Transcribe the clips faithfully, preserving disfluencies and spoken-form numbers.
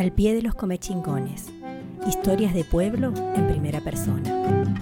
Al pie de los comechingones. Historias de pueblo en primera persona.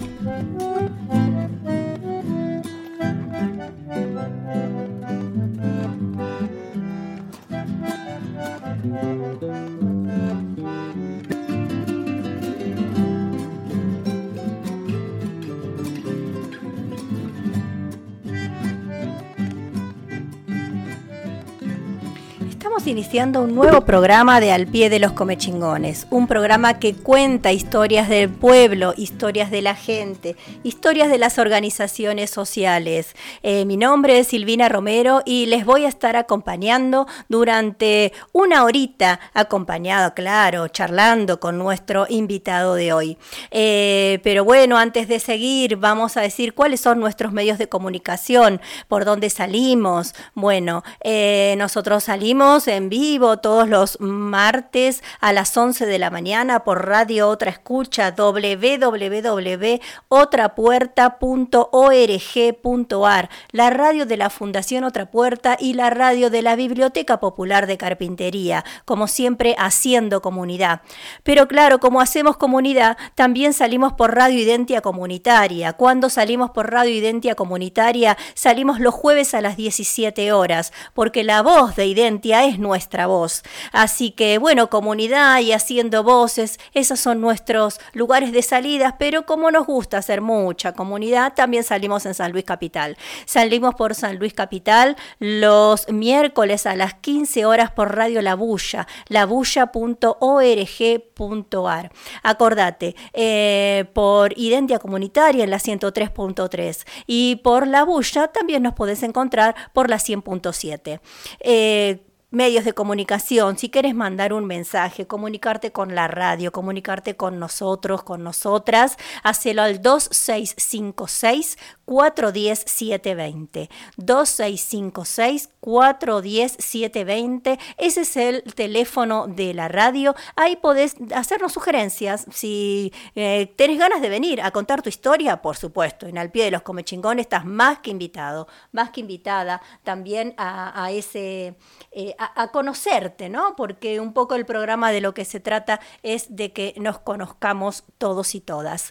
Iniciando un nuevo programa de Al pie de los comechingones, un programa que cuenta historias del pueblo, historias de la gente, historias de las organizaciones sociales. Eh, mi nombre es Silvina Romero y les voy a estar acompañando durante una horita, acompañado, claro, charlando con nuestro invitado de hoy. Eh, pero bueno, antes de seguir, vamos a decir cuáles son nuestros medios de comunicación, por dónde salimos. Bueno, eh, nosotros salimos en en vivo todos los martes a las once de la mañana por Radio Otra Escucha, doble u doble u doble u punto otra puerta punto org punto ar, la radio de la Fundación Otra Puerta y la radio de la Biblioteca Popular de Carpintería, como siempre haciendo comunidad. Pero claro, como hacemos comunidad, también salimos por Radio Identia Comunitaria. Cuando salimos por Radio Identia Comunitaria, salimos los jueves a las diecisiete horas, porque la voz de Identia es nuestra voz. Así que, bueno, comunidad y haciendo voces, esos son nuestros lugares de salidas, pero como nos gusta hacer mucha comunidad, también salimos en San Luis Capital. Salimos por San Luis Capital los miércoles a las quince horas por Radio La Bulla, la bulla punto org punto ar. Acordate, eh, por Identia Comunitaria en la ciento tres punto tres y por La Bulla también nos podés encontrar por la cien punto siete. Eh, Medios de comunicación, si quieres mandar un mensaje, comunicarte con la radio, comunicarte con nosotros, con nosotras, hacelo al dos seis cinco seis, cuatro uno cero, siete dos cero. dos seis cinco seis, cuatro uno cero, siete dos cero. Ese es el teléfono de la radio. Ahí podés hacernos sugerencias. Si eh, tenés ganas de venir a contar tu historia, por supuesto, en Al pie de los comechingones estás más que invitado, más que invitada también a, a ese... Eh, A, a conocerte, ¿no? Porque un poco el programa de lo que se trata es de que nos conozcamos todos y todas.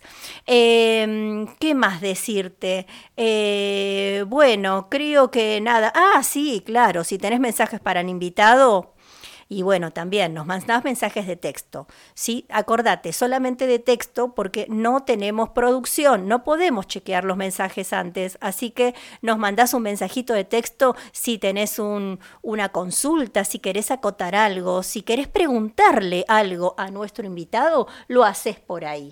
Eh, ¿Qué más decirte? Eh, bueno, creo que nada. Ah, sí, claro, si tenés mensajes para el invitado... Y bueno, también nos mandás mensajes de texto, ¿sí? Acordate, solamente de texto porque no tenemos producción, no podemos chequear los mensajes antes, así que nos mandás un mensajito de texto si tenés un, una consulta, si querés acotar algo, si querés preguntarle algo a nuestro invitado, lo haces por ahí.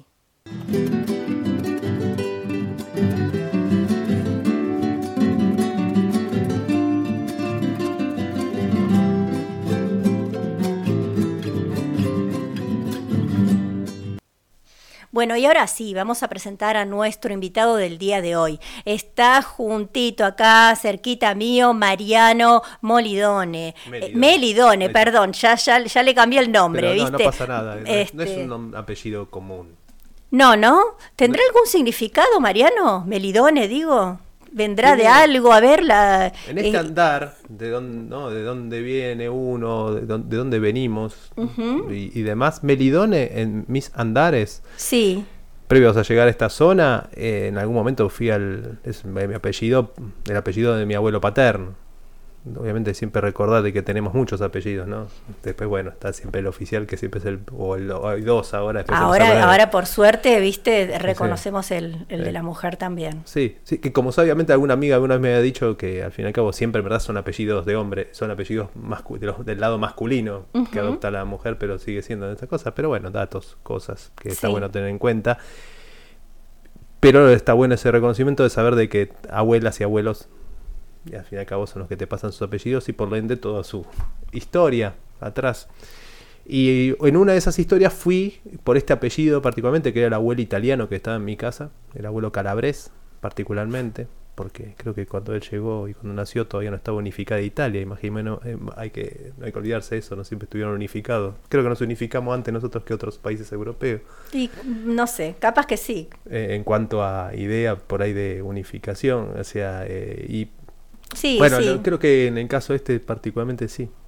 Bueno, y ahora sí, vamos a presentar a nuestro invitado del día de hoy. Está juntito acá, cerquita mío, Mariano Molidone. Melidone, eh, Melidone perdón, ya, ya, ya le cambié el nombre, Pero ¿viste? No, no pasa nada, este... no es un apellido común. No, ¿no? ¿Tendrá no. algún significado, Mariano? Melidone, digo. ¿Vendrá de algo? A ver, la... En este eh... andar, de dónde, ¿no? de dónde viene uno, de dónde, de dónde venimos, uh-huh. y, y demás. Melidone, en mis andares, sí. previos a llegar a esta zona, eh, en algún momento fui al... Es mi apellido, el apellido de mi abuelo paterno. Obviamente siempre recordate que tenemos muchos apellidos, ¿no? Después, bueno, está siempre el oficial, que siempre es el... O, el, o hay dos ahora. Ahora, ahora por suerte, viste, reconocemos sí. el, el sí. de la mujer también. Sí, sí, que como sabiamente alguna amiga alguna vez me había dicho que al fin y al cabo siempre en verdad son apellidos de hombre, son apellidos mascu- de los, del lado masculino uh-huh. que adopta la mujer, pero sigue siendo de estas cosas. Pero bueno, datos, cosas que está sí. bueno tener en cuenta. Pero está bueno ese reconocimiento de saber de que abuelas y abuelos... y al fin y al cabo son los que te pasan sus apellidos y por lo ende toda su historia atrás. Y en una de esas historias fui por este apellido particularmente, que era el abuelo italiano que estaba en mi casa, el abuelo Calabrés particularmente, porque creo que cuando él llegó y cuando nació todavía no estaba unificada Italia, imagino, eh, hay que no hay que olvidarse eso, no siempre estuvieron unificados. Creo que nos unificamos antes nosotros que otros países europeos. Y no sé, capaz que sí. Eh, en cuanto a idea por ahí de unificación, o sea, eh, y Sí, bueno, sí. no, creo que en el caso este particularmente sí.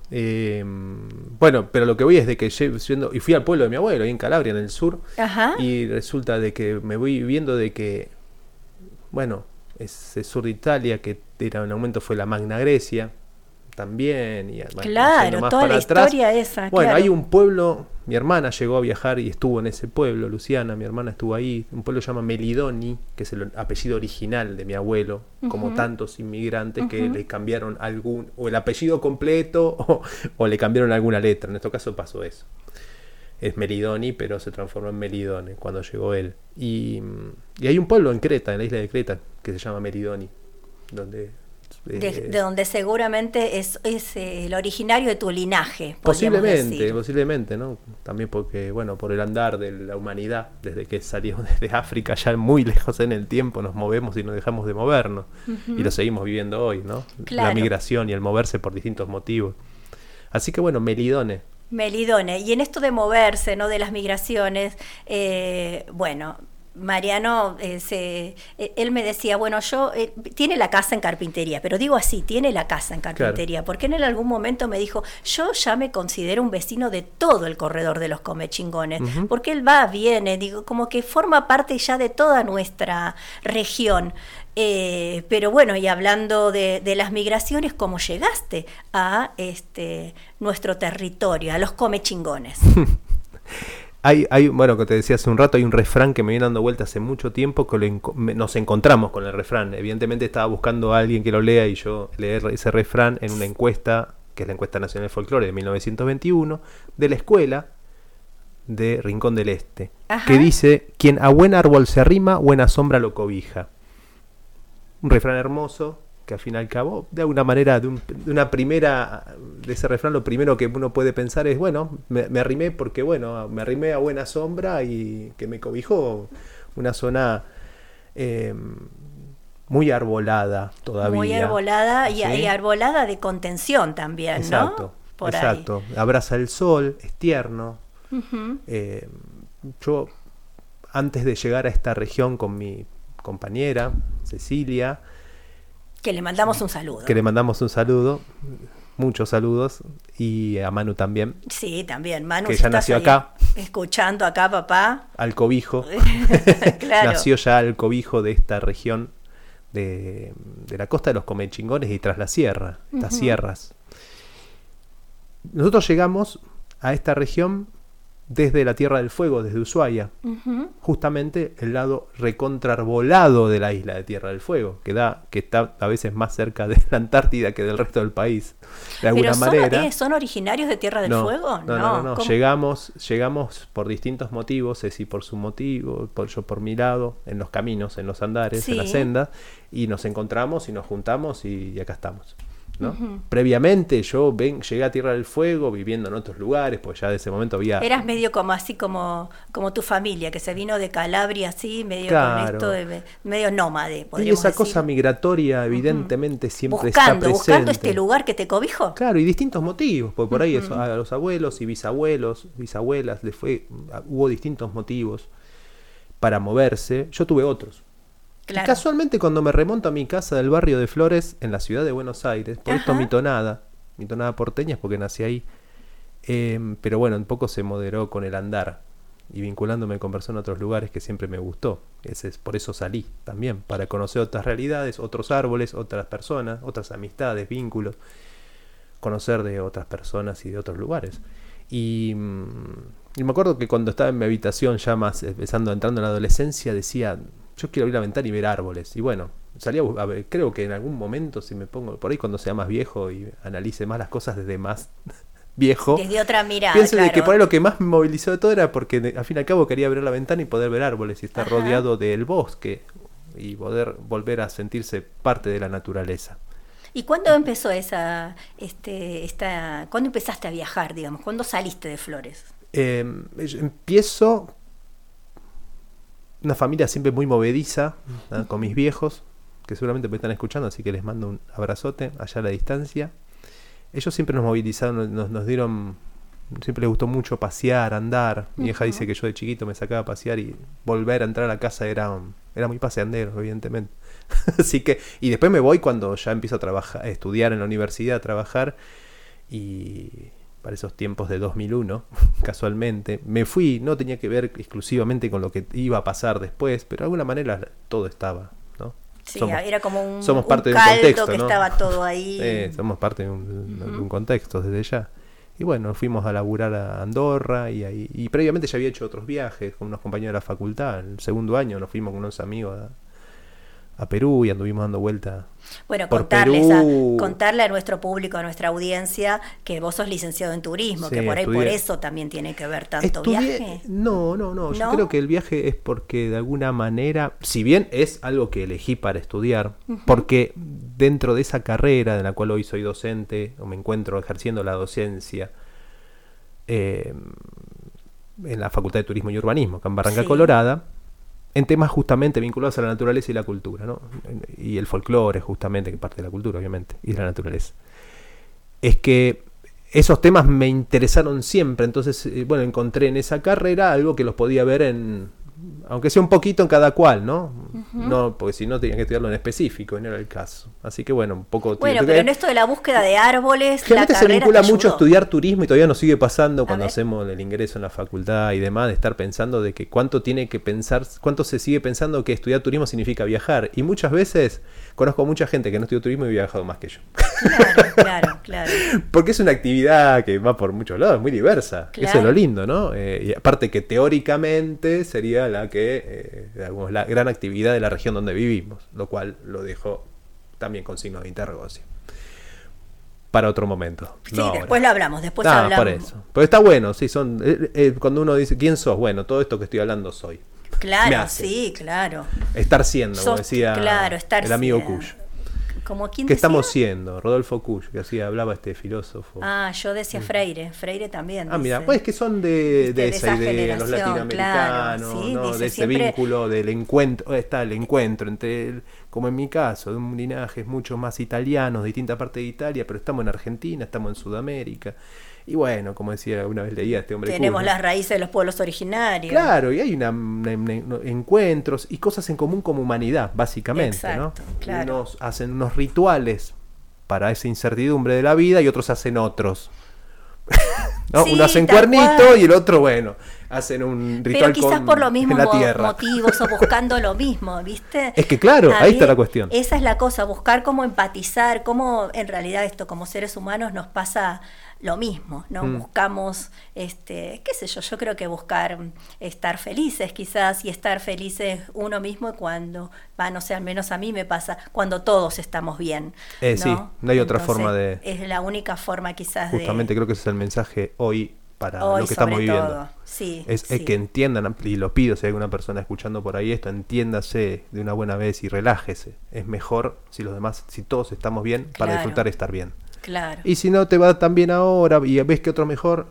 Eh, bueno, pero lo que voy es de que yendo, y fui al pueblo de mi abuelo, ahí en Calabria, en el sur, Ajá. y resulta de que me voy viendo de que, bueno, ese sur de Italia, que era en un momento fue la Magna Grecia, también, y bueno, claro, más toda para la atrás, historia esa. bueno, claro. hay un pueblo, mi hermana llegó a viajar y estuvo en ese pueblo, Luciana, mi hermana estuvo ahí, un pueblo que se llama Melidoni, que es el apellido original de mi abuelo, uh-huh. como tantos inmigrantes uh-huh. que le cambiaron algún, o el apellido completo, o, o le cambiaron alguna letra, en este caso pasó eso. Es Melidoni, pero se transformó en Melidone cuando llegó él. Y, y hay un pueblo en Creta, en la isla de Creta, que se llama Melidoni, donde... De, de donde seguramente es, es el originario de tu linaje. Posiblemente, decir. posiblemente, ¿no? También porque, bueno, por el andar de la humanidad, desde que salimos desde África, ya muy lejos en el tiempo, nos movemos y no dejamos de movernos. Uh-huh. Y lo seguimos viviendo hoy, ¿no? Claro. La migración y el moverse por distintos motivos. Así que, bueno, Melidone. Melidone. Y en esto de moverse, ¿no? De las migraciones, eh, bueno... Mariano, eh, se, eh, él me decía, bueno, yo, eh, tiene la casa en carpintería, pero digo así, tiene la casa en carpintería, claro. Porque él en algún momento me dijo, yo ya me considero un vecino de todo el corredor de los Comechingones, uh-huh. porque él va, viene, digo, como que forma parte ya de toda nuestra región. Eh, pero bueno, y hablando de, de las migraciones, ¿cómo llegaste a este nuestro territorio, a los Comechingones? Hay, hay, bueno, que te decía hace un rato, hay un refrán que me viene dando vuelta hace mucho tiempo, que lo, nos encontramos con el refrán. Evidentemente estaba buscando a alguien que lo lea y yo leer ese refrán en una encuesta, que es la Encuesta Nacional de Folclore de mil novecientos veintiuno, de la escuela de Rincón del Este, Ajá. que dice, quien a buen árbol se arrima, buena sombra lo cobija. Un refrán hermoso, que al fin y al cabo, de alguna manera, de, un, de una primera, de ese refrán, lo primero que uno puede pensar es, bueno, me, me arrimé porque, bueno, me arrimé a buena sombra y que me cobijó una zona eh, muy arbolada todavía. Muy arbolada, ¿sí? y, y arbolada de contención también, exacto, ¿no? Por exacto, ahí. Abraza el sol, es tierno. Uh-huh. Eh, yo, antes de llegar a esta región con mi compañera, Cecilia, que le mandamos un saludo. Que le mandamos un saludo, muchos saludos, y a Manu también. Sí, también, Manu. Que ya nació acá. Escuchando acá, papá. Al cobijo. Claro. Nació ya al cobijo de esta región de, de la costa de los Comechingones y tras la sierra, estas uh-huh. sierras. Nosotros llegamos a esta región desde la Tierra del Fuego, desde Ushuaia, uh-huh. justamente el lado recontrarbolado de la isla de Tierra del Fuego, que da, que está a veces más cerca de la Antártida que del resto del país, de alguna ¿Pero son, manera. ¿eh, ¿son originarios de Tierra del no, Fuego? No, no, no, no. no. Llegamos, llegamos por distintos motivos, Ceci por su motivo, por, yo por mi lado, en los caminos, en los andares, sí. en la senda, y nos encontramos y nos juntamos y, y acá estamos. ¿no? Uh-huh. Previamente yo ven, llegué a Tierra del Fuego viviendo en otros lugares, pues ya de ese momento había... Eras medio como así como, como tu familia, que se vino de Calabria así, medio claro. con esto de medio nómade, podríamos Y esa decir. cosa migratoria evidentemente uh-huh. siempre buscando, está presente. Buscando este lugar que te cobijó. Claro, y distintos motivos, porque por uh-huh. ahí eso, a los abuelos y bisabuelos, bisabuelas, les fue, hubo distintos motivos para moverse. Yo tuve otros. Claro. Y casualmente cuando me remonto a mi casa del barrio de Flores, en la ciudad de Buenos Aires, por Ajá. esto mi tonada, mi tonada porteña es porque nací ahí, eh, pero bueno, un poco se moderó con el andar y vinculándome con personas de otros lugares que siempre me gustó. Ese es, por eso salí también, para conocer otras realidades, otros árboles, otras personas, otras amistades, vínculos, conocer de otras personas y de otros lugares. Y, y me acuerdo que cuando estaba en mi habitación ya más empezando, entrando en la adolescencia, decía... yo quiero abrir la ventana y ver árboles. Y bueno, salía a ver, creo que en algún momento, si me pongo por ahí cuando sea más viejo y analice más las cosas desde más viejo, desde otra mirada, pienso claro. de que por ahí lo que más me movilizó de todo era porque de, al fin y al cabo quería abrir la ventana y poder ver árboles y estar Ajá. rodeado del bosque y poder volver a sentirse parte de la naturaleza. ¿Y cuándo empezó esa, este, esta, cuándo empezaste a viajar, digamos? ¿Cuándo saliste de Flores? Eh, empiezo... Una familia siempre muy movediza, ¿no? Con mis viejos, que seguramente me están escuchando, así que les mando un abrazote allá a la distancia. Ellos siempre nos movilizaron, nos, nos dieron, siempre les gustó mucho pasear, andar. Mi hija uh-huh. dice que yo de chiquito me sacaba a pasear y volver a entrar a casa era, era muy paseandero, evidentemente. Así que, y después me voy cuando ya empiezo a trabajar, a estudiar en la universidad, a trabajar. y para esos tiempos de dos mil uno, casualmente, me fui, no tenía que ver exclusivamente con lo que iba a pasar después, pero de alguna manera todo estaba, ¿no? Sí, somos, era como un, somos un parte caldo de un contexto, que ¿no? estaba todo ahí. Eh, somos parte de un, Uh-huh. de un contexto desde ya. Y bueno, fuimos a laburar a Andorra y, ahí, y previamente ya había hecho otros viajes con unos compañeros de la facultad. El segundo año nos fuimos con unos amigos a, a Perú y anduvimos dando vuelta. Bueno, por contarles Perú. a, contarle a nuestro público, a nuestra audiencia, que vos sos licenciado en turismo, Sí, que por ahí estudié. por eso también tiene que ver tanto Estudié- viaje. No, no, no. Yo ¿No? creo que el viaje es porque de alguna manera, si bien es algo que elegí para estudiar, Ujú. porque dentro de esa carrera de la cual hoy soy docente, o me encuentro ejerciendo la docencia, eh, en la Facultad de Turismo y Urbanismo, acá en Barranca Sí. Colorada, en temas justamente vinculados a la naturaleza y la cultura, ¿no? Y el folclore, justamente, que es parte de la cultura, obviamente, y de la naturaleza. Es que esos temas me interesaron siempre, entonces, eh, bueno, encontré en esa carrera algo que los podía ver en, aunque sea un poquito en cada cual, ¿no? Ujú. No, porque si no tenía que estudiarlo en específico, y no era el caso. Así que bueno, un poco... Bueno, porque pero en esto de la búsqueda de árboles, la generalmente se carrera vincula te mucho a ayudó. estudiar turismo y todavía nos sigue pasando cuando ver. hacemos el ingreso en la facultad y demás, de estar pensando de que cuánto tiene que pensar, cuánto se sigue pensando que estudiar turismo significa viajar. Y muchas veces conozco a mucha gente que no estudió turismo y ha viajado más que yo. Claro, claro, claro. Porque es una actividad que va por muchos lados, muy diversa. Claro. Eso es lo lindo, ¿no? Eh, y aparte que teóricamente sería la que, eh, digamos, la gran actividad de la región donde vivimos, lo cual lo dejo también con signo de interrogación. Para otro momento. Sí, no ahora. después lo hablamos, después Ah, hablamos. por eso. Pero está bueno, sí, son eh, eh, cuando uno dice, ¿quién sos? Bueno, todo esto que estoy hablando soy. Me Claro, hace. sí, claro. Estar siendo, como Sos- decía claro, estar el amigo siendo. Cuyo. ¿Como quién ¿Qué decía? estamos siendo? Rodolfo Cuyo, que así hablaba este filósofo. Ah, yo decía Freire, Freire también. Ah, mira, dice. pues que son de, Viste, de de esa esa idea, los generación, latinoamericanos, claro, sí, ¿no? dice De ese siempre- vínculo del encuentro, está el encuentro entre, el- como en mi caso, de un linaje mucho más italiano, de distinta parte de Italia, pero estamos en Argentina, estamos en Sudamérica. Y bueno, como decía, una vez leía este hombre Tenemos Cuyo. las raíces de los pueblos originarios. Claro, y hay una, una- una- encuentros y cosas en común como humanidad, básicamente, Exacto, ¿no? claro. Unos hacen unos rituales para esa incertidumbre de la vida y otros hacen otros. ¿No? Sí, Uno hace tal cuernito cual. y el otro, bueno, hacen un ritual Pero quizás con- por los mismos en la mo- tierra. motivos o buscando lo mismo, ¿viste? Es que claro, A ahí mí está la cuestión. Esa es la cosa, buscar cómo empatizar, cómo en realidad esto como seres humanos nos pasa lo mismo, ¿no? Mm. Buscamos, este, qué sé yo, yo creo que buscar estar felices quizás y estar felices uno mismo cuando, va, no sé, al menos a mí me pasa, cuando todos estamos bien. Eh, sí, no hay otra Entonces, forma de- Es la única forma quizás Justamente de... creo que ese es el mensaje hoy para Hoy lo que estamos sobre viviendo. todo, sí, Es, es sí. que entiendan, y lo pido si hay alguna persona escuchando por ahí esto, entiéndase de una buena vez y relájese. Es mejor si los demás, si todos estamos bien, para Claro. disfrutar estar bien. Claro. Y si no te va tan bien ahora y ves que otro mejor,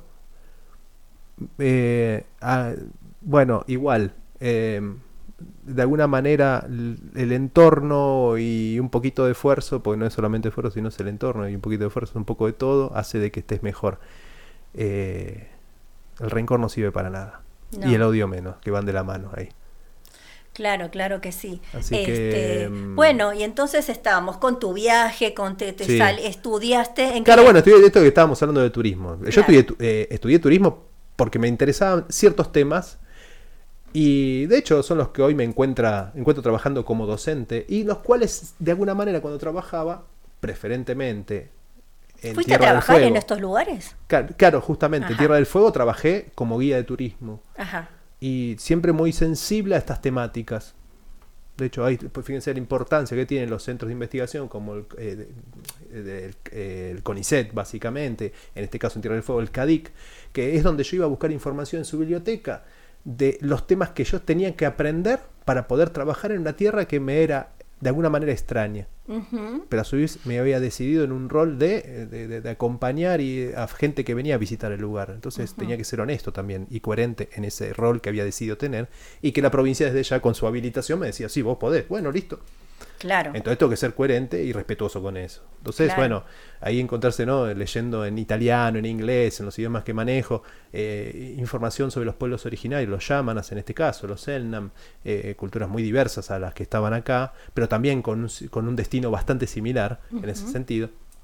eh, ah, bueno, igual, eh, de alguna manera l- el entorno y un poquito de esfuerzo, porque no es solamente esfuerzo, sino es el entorno y un poquito de esfuerzo, un poco de todo, hace de que estés mejor. Eh, el rencor no sirve para nada. No. Y el odio menos, que van de la mano ahí. Claro, claro que sí. Así Este, que, mm, bueno, y entonces estábamos con tu viaje, con te, te Sí. sal- estudiaste en Claro, qué- bueno, estudié esto que estábamos hablando de turismo. Yo Claro. estudié, tu- eh, estudié turismo porque me interesaban ciertos temas y de hecho son los que hoy me encuentra, encuentro trabajando como docente y los cuales de alguna manera cuando trabajaba, preferentemente en ¿Fuiste a Tierra del trabajar Fuego. en estos lugares? Claro, claro, justamente, en Ajá. Tierra del Fuego trabajé como guía de turismo Ajá. y siempre muy sensible a estas temáticas. De hecho, ahí, pues, fíjense la importancia que tienen los centros de investigación como el, eh, de- de- el, eh, el CONICET, básicamente, en este caso en Tierra del Fuego, el CADIC, que es donde yo iba a buscar información en su biblioteca de los temas que yo tenía que aprender para poder trabajar en una tierra que me era de alguna manera extraña. Ujú. Pero a su vez me había decidido en un rol de, de, de- de acompañar y a gente que venía a visitar el lugar. Entonces Ujú. tenía que ser honesto también y coherente en ese rol que había decidido tener y que la provincia desde ya con su habilitación me decía, sí, vos podés. Bueno, listo. Claro. Entonces tengo que ser coherente y respetuoso con eso. Entonces, Claro. bueno, ahí encontrarse, ¿no? Leyendo en italiano, en inglés, en los idiomas que manejo, eh, información sobre los pueblos originarios, los yámanas en este caso, los selnam, eh, culturas muy diversas a las que estaban acá, pero también con un, con un destino bastante similar en ese Ujú. sentido.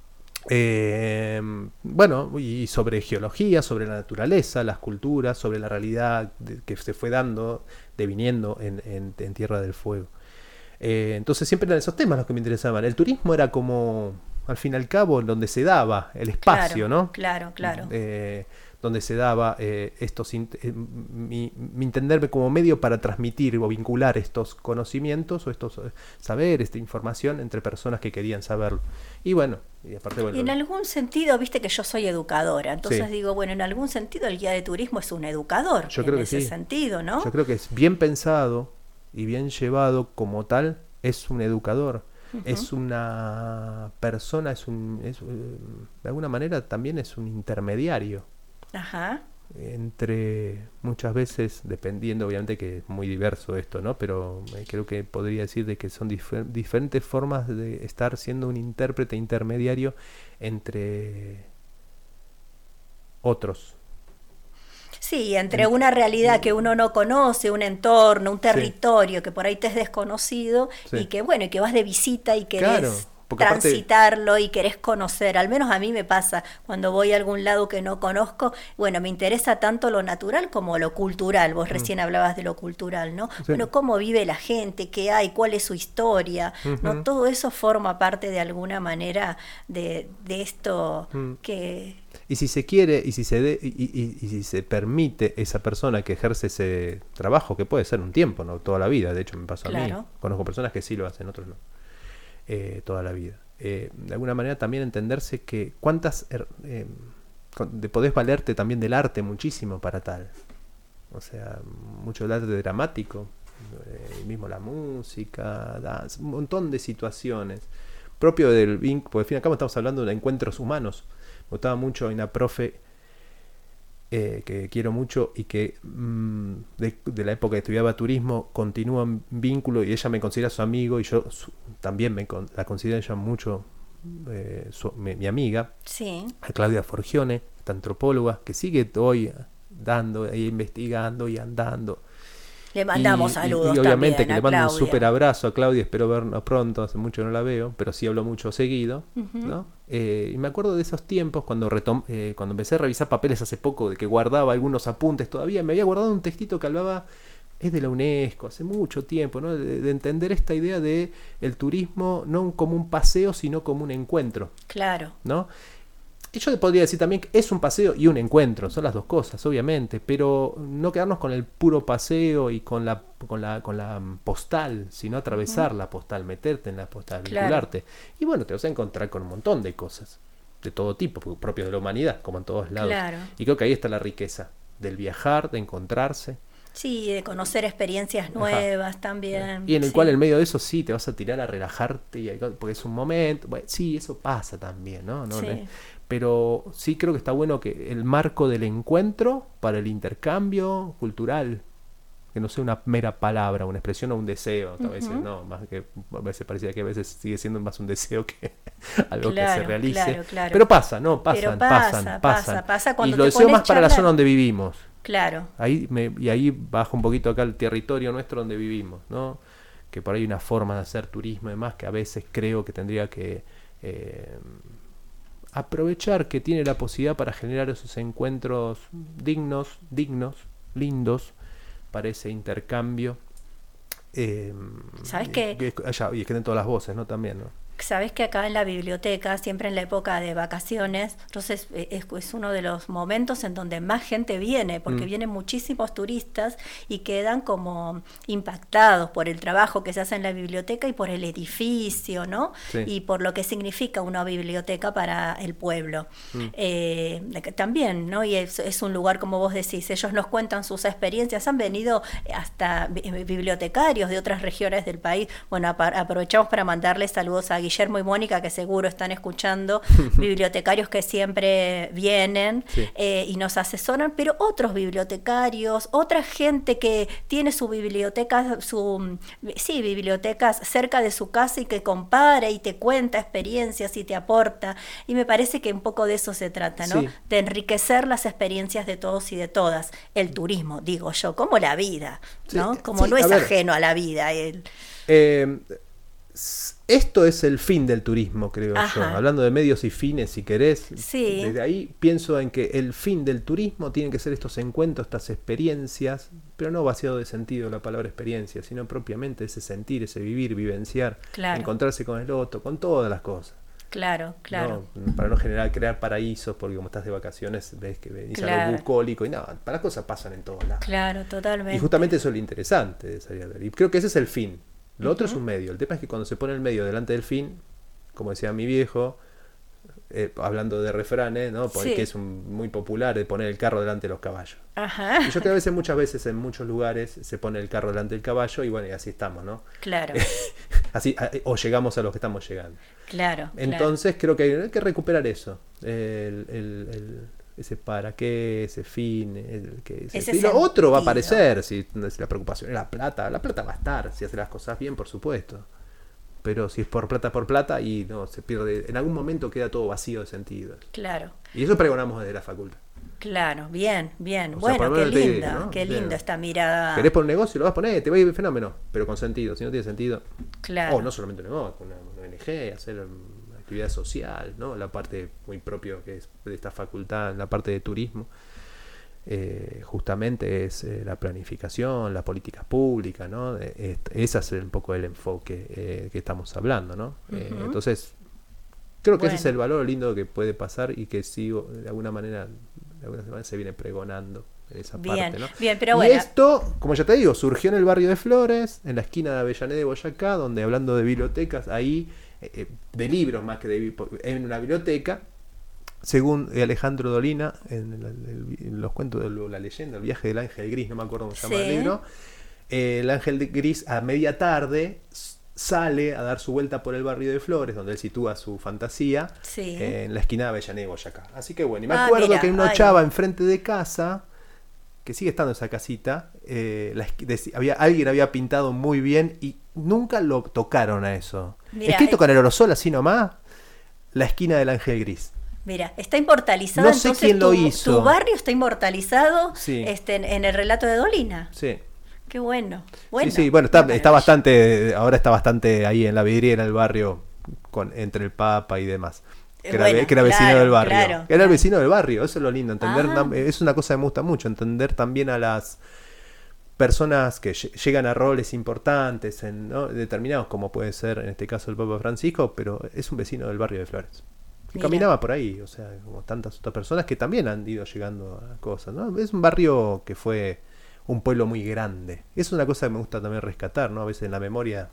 Eh, bueno, y sobre geología, sobre la naturaleza, las culturas, sobre la realidad de, que se fue dando, deviniendo en, en, en Tierra del Fuego. Eh, entonces siempre eran esos temas los que me interesaban. El turismo era como, al fin y al cabo, en donde se daba el espacio, claro, ¿no? Claro, claro. Eh, donde se daba eh, estos eh, mi, mi entenderme como medio para transmitir o vincular estos conocimientos o estos eh, saberes, esta información entre personas que querían saberlo. Y bueno, y aparte bueno. Y en algún sentido, viste que yo soy educadora, entonces Sí. digo, bueno, en algún sentido el guía de turismo es un educador, Yo en creo que ese sí. sentido, ¿no? Yo creo que es bien pensado y bien llevado como tal, es un educador. Uh-huh. Es una persona, es un es, de alguna manera también es un intermediario. Ajá. Entre muchas veces, dependiendo, obviamente que es muy diverso esto, ¿no? Pero creo que podría decir de que son difer- diferentes formas de estar siendo un intérprete intermediario entre otros. Sí, entre una realidad que uno no conoce, un entorno, un territorio sí. que por ahí te es desconocido sí. y que bueno, y que vas de visita y querés claro, transitarlo aparte... y querés conocer. Al menos a mí me pasa cuando voy a algún lado que no conozco, bueno, me interesa tanto lo natural como lo cultural. Vos mm. recién hablabas de lo cultural, ¿no? Sí. Bueno, cómo vive la gente, qué hay, cuál es su historia, uh-huh. ¿no? Todo eso forma parte de alguna manera de, de esto mm. que... Y si se quiere, y si se de, y, y, y si se permite esa persona que ejerce ese trabajo, que puede ser un tiempo, no toda la vida, de hecho me pasa claro. a mí, conozco personas que sí lo hacen, otros no, eh, toda la vida. Eh, de alguna manera también entenderse que cuántas, eh, de podés valerte también del arte muchísimo para tal, o sea, mucho del arte dramático, eh, mismo la música, danza, un montón de situaciones, propio del vínculo, porque al fin y al cabo estamos hablando de encuentros humanos. Me gustaba mucho, hay una profe eh, que quiero mucho y que mmm, de, de la época que estudiaba turismo continúa en vínculo y ella me considera su amigo y yo su, también me con, la considero ella mucho eh, su, mi, mi amiga, sí. a Claudia Forgione, esta antropóloga que sigue hoy dando e investigando y andando. Le mandamos y, saludos y, y obviamente también que a le mando Claudia. un súper abrazo a Claudia, espero vernos pronto, hace mucho que no la veo, pero sí hablo mucho seguido, uh-huh. ¿no? Eh, y me acuerdo de esos tiempos cuando retom eh, cuando empecé a revisar papeles hace poco, de que guardaba algunos apuntes todavía, me había guardado un textito que hablaba, es de la UNESCO, hace mucho tiempo, ¿no? De, de entender esta idea de el turismo no como un paseo, sino como un encuentro. Claro. ¿No? Y yo podría decir también que es un paseo y un encuentro, son las dos cosas, obviamente, pero no quedarnos con el puro paseo y con la con la con la postal, sino atravesar uh-huh. la postal, meterte en la postal, claro. vincularte. Y bueno, te vas a encontrar con un montón de cosas, de todo tipo, propios de la humanidad, como en todos lados. Claro. Y creo que ahí está la riqueza del viajar, de encontrarse. Sí, de conocer experiencias nuevas Ajá. también. Y en el sí. cual en medio de eso sí te vas a tirar a relajarte, y, porque es un momento, bueno, sí, eso pasa también, ¿no? ¿No? Sí. ¿no? Pero sí creo que está bueno que el marco del encuentro para el intercambio cultural, que no sea una mera palabra, una expresión o un deseo, a veces uh-huh. no, más que a veces parecía que a veces sigue siendo más un deseo que algo claro, que se realice. Claro, claro. Pero pasa, no, pasan, Pero pasa, pasan, pasa, pasan. pasa cuando y lo te deseo más charlar. para la zona donde vivimos. Claro. Ahí me, y ahí bajo un poquito acá el territorio nuestro donde vivimos, ¿no? Que por ahí hay una forma de hacer turismo y demás que a veces creo que tendría que eh, aprovechar que tiene la posibilidad para generar esos encuentros dignos, dignos, lindos para ese intercambio. Eh, ¿Sabes qué? Que, allá, y es que den todas las voces, ¿no? También, ¿no? Sabes que acá en la biblioteca, siempre en la época de vacaciones, entonces es, es uno de los momentos en donde más gente viene, porque mm. vienen muchísimos turistas y quedan como impactados por el trabajo que se hace en la biblioteca y por el edificio, ¿no? Sí. Y por lo que significa una biblioteca para el pueblo. Mm. Eh, también, ¿no? Y es, es un lugar, como vos decís, ellos nos cuentan sus experiencias, han venido hasta bibliotecarios de otras regiones del país. Bueno, aprovechamos para mandarles saludos a Guillermo y Mónica, que seguro están escuchando, bibliotecarios que siempre vienen sí. eh, y nos asesoran, pero otros bibliotecarios, otra gente que tiene su biblioteca, su, sí, bibliotecas cerca de su casa y que compara y te cuenta experiencias y te aporta, y me parece que un poco de eso se trata, ¿no? Sí. De enriquecer las experiencias de todos y de todas, el turismo, digo yo, como la vida, ¿no? Sí. Como sí, no es ver. ajeno a la vida. El... Eh... esto es el fin del turismo, creo Ajá. yo. Hablando de medios y fines, si querés. Sí. Desde ahí pienso en que el fin del turismo tiene que ser estos encuentros, estas experiencias, pero no vaciado de sentido la palabra experiencia, sino propiamente ese sentir, ese vivir, vivenciar, Claro. encontrarse con el otro, con todas las cosas. Claro, claro. ¿No? Para no generar, crear paraísos, porque como estás de vacaciones, ves que venís a Claro. lo bucólico y nada, para las cosas pasan en todos lados. Claro, totalmente. Y justamente eso es lo interesante de salir a ver. Y creo que ese es el fin. Lo Ujú. otro es un medio. El tema es que cuando se pone el medio delante del fin, como decía mi viejo, eh, hablando de refranes, ¿no? Porque Sí. que es un, muy popular de poner el carro delante de los caballos. Ajá. Y yo creo que a veces, muchas veces, en muchos lugares se pone el carro delante del caballo y bueno, y así estamos, ¿no? Claro, Así, a- o llegamos a lo que estamos llegando. claro. Entonces creo que hay, hay que recuperar eso. El, el- el- ese para qué, ese fin. El, que, ese- Ese y lo otro va a sentido. aparecer. Si, si la preocupación es la plata, la plata va a estar. Si hace las cosas bien, por supuesto. Pero si es por plata por plata, y no, se pierde. En algún momento queda todo vacío de sentido. Claro. Y eso pregonamos desde la facultad. Claro, bien, bien. O sea, Bueno, por lo qué menos te linda, digo, ¿no? qué O sea, linda esta mirada. ¿Querés poner un negocio? Lo vas a poner, te va a ir fenómeno. Pero con sentido. Si no tiene sentido. Claro. O no solamente un negocio, una, una O N G, hacer una actividad social, ¿no? La parte muy propio que es de esta facultad, la parte de turismo, eh, justamente es eh, la planificación, las políticas públicas, ¿no? Eh, ese es un poco el enfoque eh, que estamos hablando, ¿no? Eh, Ujú. entonces, creo que ese es Bueno. el valor lindo que puede pasar y que sigo, de alguna manera, de alguna manera se viene pregonando en esa Bien, parte, ¿no? bien, pero y bueno. esto, como ya te digo, surgió en el barrio de Flores, en la esquina de Avellaneda y Boyacá, donde hablando de bibliotecas, ahí, eh, eh, de libros más que de bi- en una biblioteca, según Alejandro Dolina, en, el- el- en los cuentos de lo- la leyenda, el viaje del ángel gris, no me acuerdo cómo se llama Sí. el libro, eh, el ángel de gris a media tarde s- sale a dar su vuelta por el barrio de Flores, donde él sitúa su fantasía, Sí. eh, en la esquina de Avellaneda y Boyacá. Así que bueno, y me Ah, acuerdo mira, que en una ay. chava enfrente de casa, que sigue estando esa casita, eh, la esqui- deci- había, alguien había pintado muy bien y nunca lo tocaron a eso. Mira, Escrito eh, con el aerosol así nomás, la esquina del ángel gris. Mira, está inmortalizado. No sé entonces quién lo tu, hizo. tu barrio está inmortalizado Sí. este, en, en el relato de Dolina. Sí. Qué bueno. Bueno, sí, sí, bueno, está, qué está maravilla. bastante, ahora está bastante ahí en la vidriera del barrio, con, entre el Papa y demás. Que era, Bueno, que era vecino claro, del barrio. claro, que era claro. el vecino del barrio, eso es lo lindo, entender, Ah. nam- es una cosa que me gusta mucho, entender también a las personas que lle- llegan a roles importantes, en, ¿no? determinados, como puede ser en este caso el Papa Francisco, pero es un vecino del barrio de Flores. Que Mira. caminaba por ahí, o sea, como tantas otras personas que también han ido llegando a cosas, ¿no? Es un barrio que fue un pueblo muy grande. Es una cosa que me gusta también rescatar, ¿no? A veces en la memoria,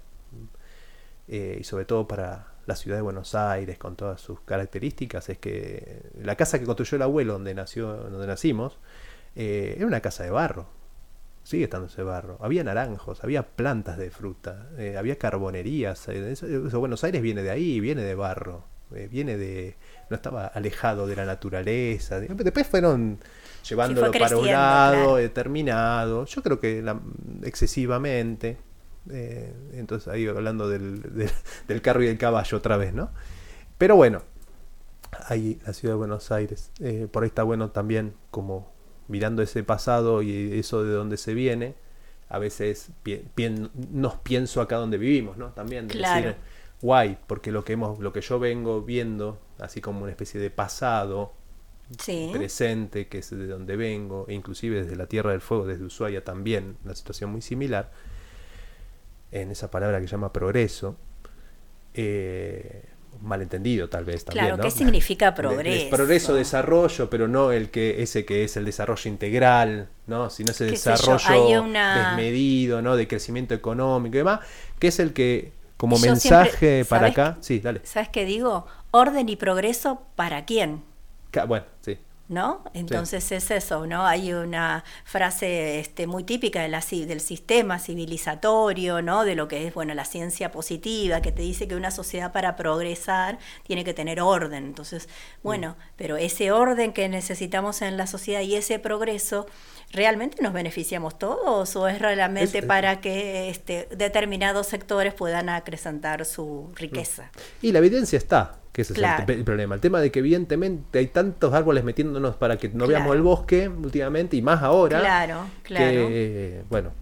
eh, y sobre todo para la ciudad de Buenos Aires, con todas sus características, es que la casa que construyó el abuelo donde nació, donde nacimos, eh, era una casa de barro. Sigue estando ese barro. Había naranjos, había plantas de fruta, eh, había carbonerías. eh, Eso, eso, Buenos Aires viene de ahí, viene de barro, eh, viene de... No estaba alejado de la naturaleza. Después fueron llevándolo fue para un creciendo, lado claro. determinado. Yo creo que la- excesivamente. Eh, entonces ahí hablando del, del, del carro y del caballo otra vez, ¿no? Pero bueno, ahí la ciudad de Buenos Aires. Eh, por ahí está bueno también como mirando ese pasado y eso de donde se viene. A veces pi- pien- nos pienso acá donde vivimos, ¿no? También de Claro. decir, guay, porque lo que hemos, lo que yo vengo viendo, así como una especie de pasado, Sí. presente, que es de donde vengo, e inclusive desde la Tierra del Fuego, desde Ushuaia también, una situación muy similar, en esa palabra que se llama progreso, eh, malentendido tal vez también, Claro, ¿no? ¿qué significa De- de progreso? progreso, desarrollo, pero no el que ese que es el desarrollo integral, ¿no? Sino ese Qué sé yo, desarrollo hay una- desmedido, ¿no? De crecimiento económico y demás, que es el que como Yo mensaje siempre- para ¿sabes acá, sí, dale. ¿Sabes qué digo? Orden y progreso para quién, Ca- Bueno, sí. ¿no? Entonces es eso, ¿no? Hay una frase este, muy típica de la, ci- del sistema civilizatorio, ¿no? De lo que es, bueno, la ciencia positiva, que te dice que una sociedad para progresar tiene que tener orden. Entonces, bueno, pero ese orden que necesitamos en la sociedad y ese progreso, ¿realmente nos beneficiamos todos o es realmente Es- para que este, determinados sectores puedan acrecentar su riqueza? Y la evidencia está, que ese Claro. es el, el problema. El tema de que evidentemente hay tantos árboles metiéndonos para que no Claro. veamos el bosque últimamente y más ahora. Claro, claro. Que, bueno,